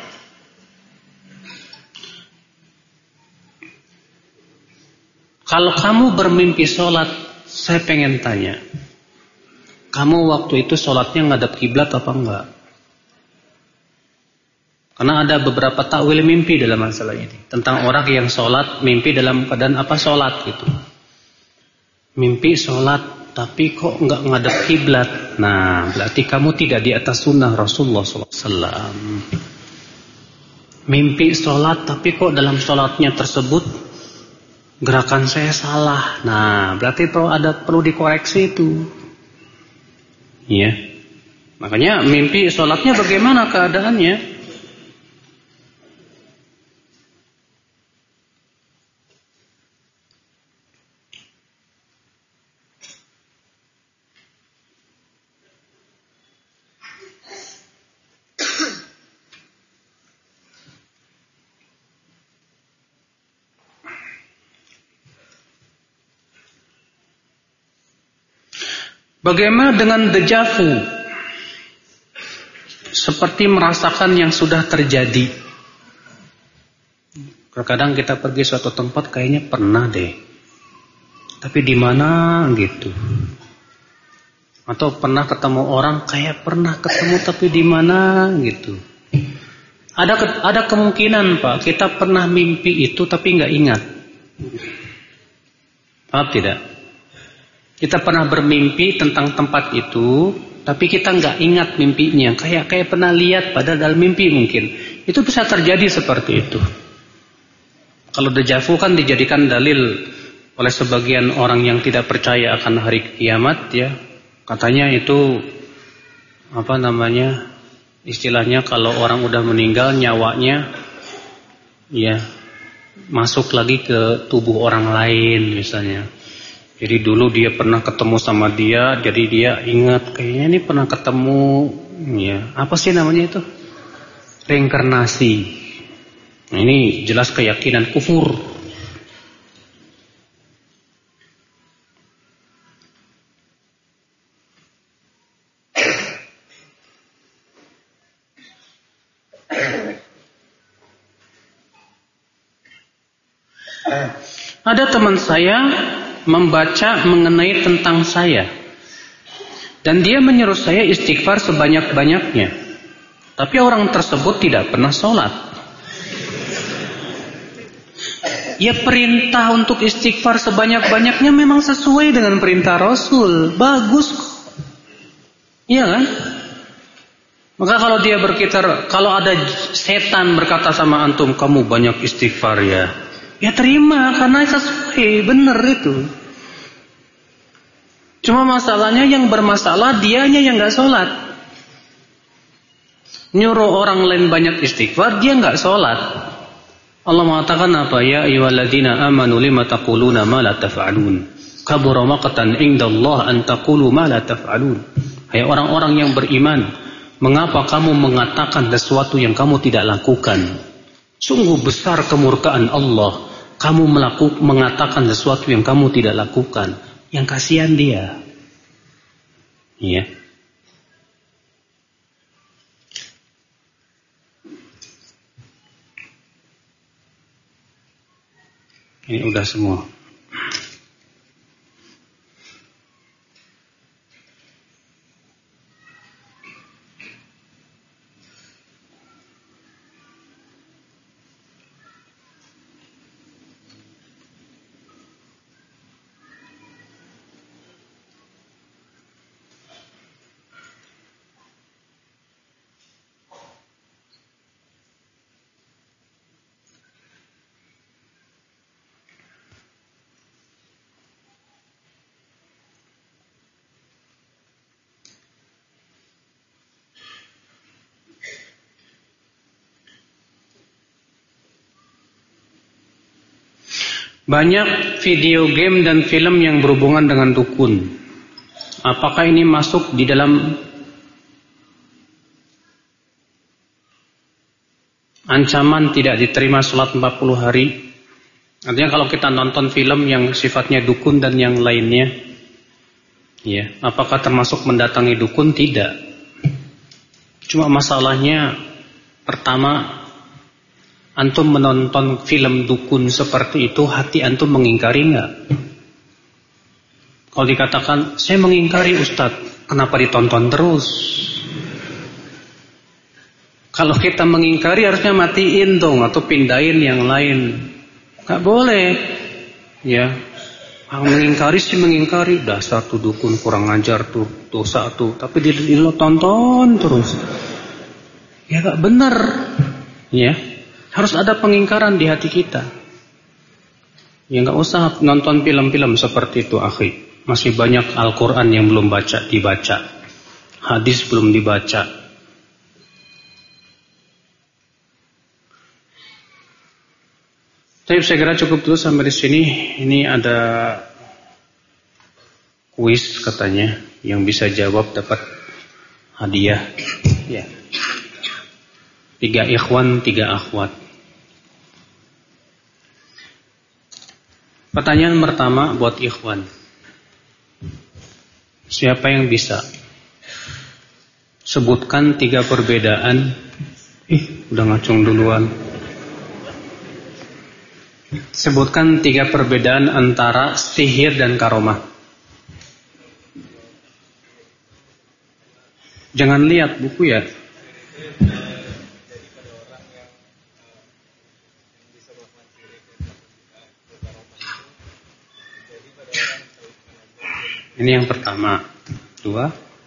Kalau kamu bermimpi sholat, saya pengen tanya, kamu waktu itu sholatnya ngadap kiblat apa enggak? Karena ada beberapa takwil mimpi dalam masalah ini. Tentang orang yang sholat, mimpi dalam keadaan apa sholat gitu. Mimpi sholat, tapi kok enggak ngadap kiblat. Nah, berarti kamu tidak di atas sunnah Rasulullah SAW. Mimpi sholat, tapi kok dalam sholatnya tersebut gerakan saya salah. Nah, berarti perlu dikoreksi itu. Iya. Makanya mimpi sholatnya bagaimana keadaannya? Bagaimana dengan dejavu? Seperti merasakan yang sudah terjadi. Terkadang kita pergi suatu tempat kayaknya pernah deh. Tapi di mana gitu. Atau pernah ketemu orang kayak pernah ketemu tapi di mana gitu. Ada kemungkinan Pak, kita pernah mimpi itu tapi nggak ingat. Paham tidak? Kita pernah bermimpi tentang tempat itu, tapi kita nggak ingat mimpinya. Kayak pernah lihat padahal dalam mimpi mungkin. Itu bisa terjadi seperti itu. Kalau dejavu kan dijadikan dalil oleh sebagian orang yang tidak percaya akan hari kiamat ya. Katanya itu istilahnya kalau orang udah meninggal nyawanya ya masuk lagi ke tubuh orang lain misalnya. Jadi dulu dia pernah ketemu sama dia, jadi dia ingat kayaknya ini pernah ketemu, ya apa sih namanya itu? Reinkarnasi. Nah, ini jelas keyakinan kufur. Ada teman saya membaca mengenai tentang saya dan dia menyuruh saya istighfar sebanyak-banyaknya, tapi orang tersebut tidak pernah sholat. Ya perintah untuk istighfar sebanyak-banyaknya memang sesuai dengan perintah Rasul, bagus, iya kan? Maka kalau dia berkitar, kalau ada setan berkata sama antum, kamu banyak istighfar ya, ya terima karena sesuai, benar itu. Cuma masalahnya yang bermasalah dianya yang nggak sholat. Nyuruh orang lain banyak istighfar, dia nggak sholat. Allah mengatakan apa? Ya ayyuhalladzina amanu lima taquluna ma la taf'alun. Kabura maqtan indallah an taqulu ma la taf'alun. Hai orang-orang yang beriman, mengapa kamu mengatakan sesuatu yang kamu tidak lakukan? Sungguh besar kemurkaan Allah. Kamu mengatakan sesuatu yang kamu tidak lakukan. Yang kasihan dia. Iya. Ini udah semua. Banyak video game dan film yang berhubungan dengan dukun. Apakah ini masuk di dalam ancaman tidak diterima sholat 40 hari? Artinya kalau kita nonton film yang sifatnya dukun dan yang lainnya, ya, apakah termasuk mendatangi dukun? Tidak. Cuma masalahnya pertama, antum menonton film dukun seperti itu, hati antum mengingkari enggak? Kalau dikatakan, saya mengingkari Ustadz, kenapa ditonton terus? Kalau kita mengingkari harusnya matiin dong, atau pindahin yang lain. Enggak boleh. Ya, mengingkari sih mengingkari, dasar tuh dukun kurang ajar tuh, dosa tuh. Tapi dia tonton terus. Ya enggak benar. Ya. Harus ada pengingkaran di hati kita. Ya nggak usah nonton film-film seperti itu, akhi. Masih banyak Al-Quran yang belum dibaca. Hadis belum dibaca. Tapi saya kira cukup dulu sampai di sini. Ini ada kuis katanya. Yang bisa jawab dapat hadiah. Ya. 3 ikhwan, 3 akhwat. Pertanyaan pertama buat ikhwan. Siapa yang bisa sebutkan 3 perbedaan? Udah ngacung duluan. Sebutkan 3 perbedaan antara sihir dan karomah. Jangan lihat buku ya. Ini yang pertama. 2.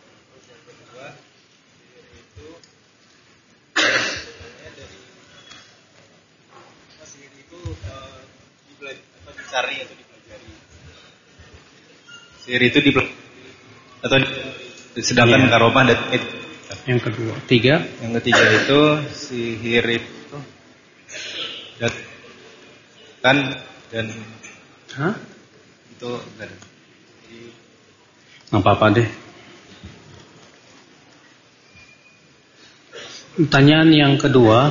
Dicari atau dipelajari. Sihir itu dipelajari atau sedangkan karomah dan itu. Yang kedua. 3. Yang ketiga itu sihir itu kan dan itu kan. Nggak apa-apa deh. Pertanyaan yang kedua.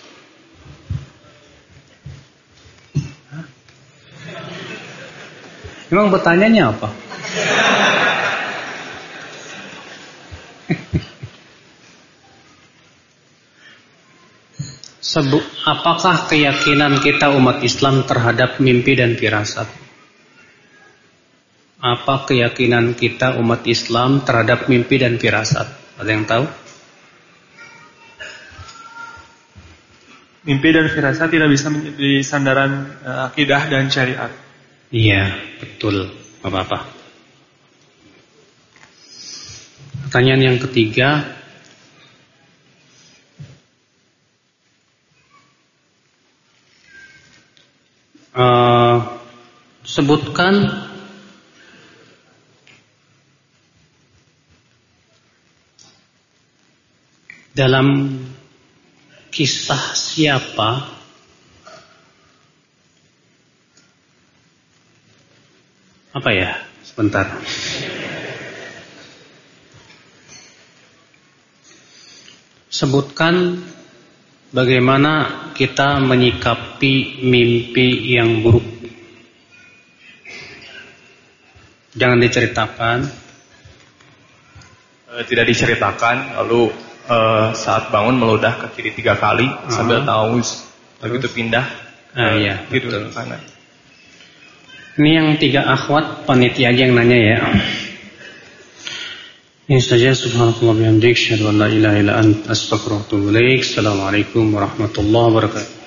Memang pertanyaannya apa? Apakah keyakinan kita umat Islam terhadap mimpi dan firasat? Apa keyakinan kita umat Islam terhadap mimpi dan firasat? Ada yang tahu? Mimpi dan firasat tidak bisa menjadi sandaran akidah dan syariat. Iya, betul. Apa-apa. Pertanyaan yang ketiga, sebutkan dalam kisah siapa apa ya? Sebentar. Sebutkan bagaimana kita menyikapi mimpi yang buruk. Jangan diceritakan. Tidak diceritakan, lalu saat bangun meludah ke kiri 3 kali sambil taus, begitu pindah Iya, tidur ke kanan. Ini yang 3 akhwat panitia aja yang nanya ya. Ini saja, subhanallah bihamdik, syahadu an la ilaha illa anta, astaghfiruka wa atubu ilaik. Assalamualaikum warahmatullahi wabarakatuh.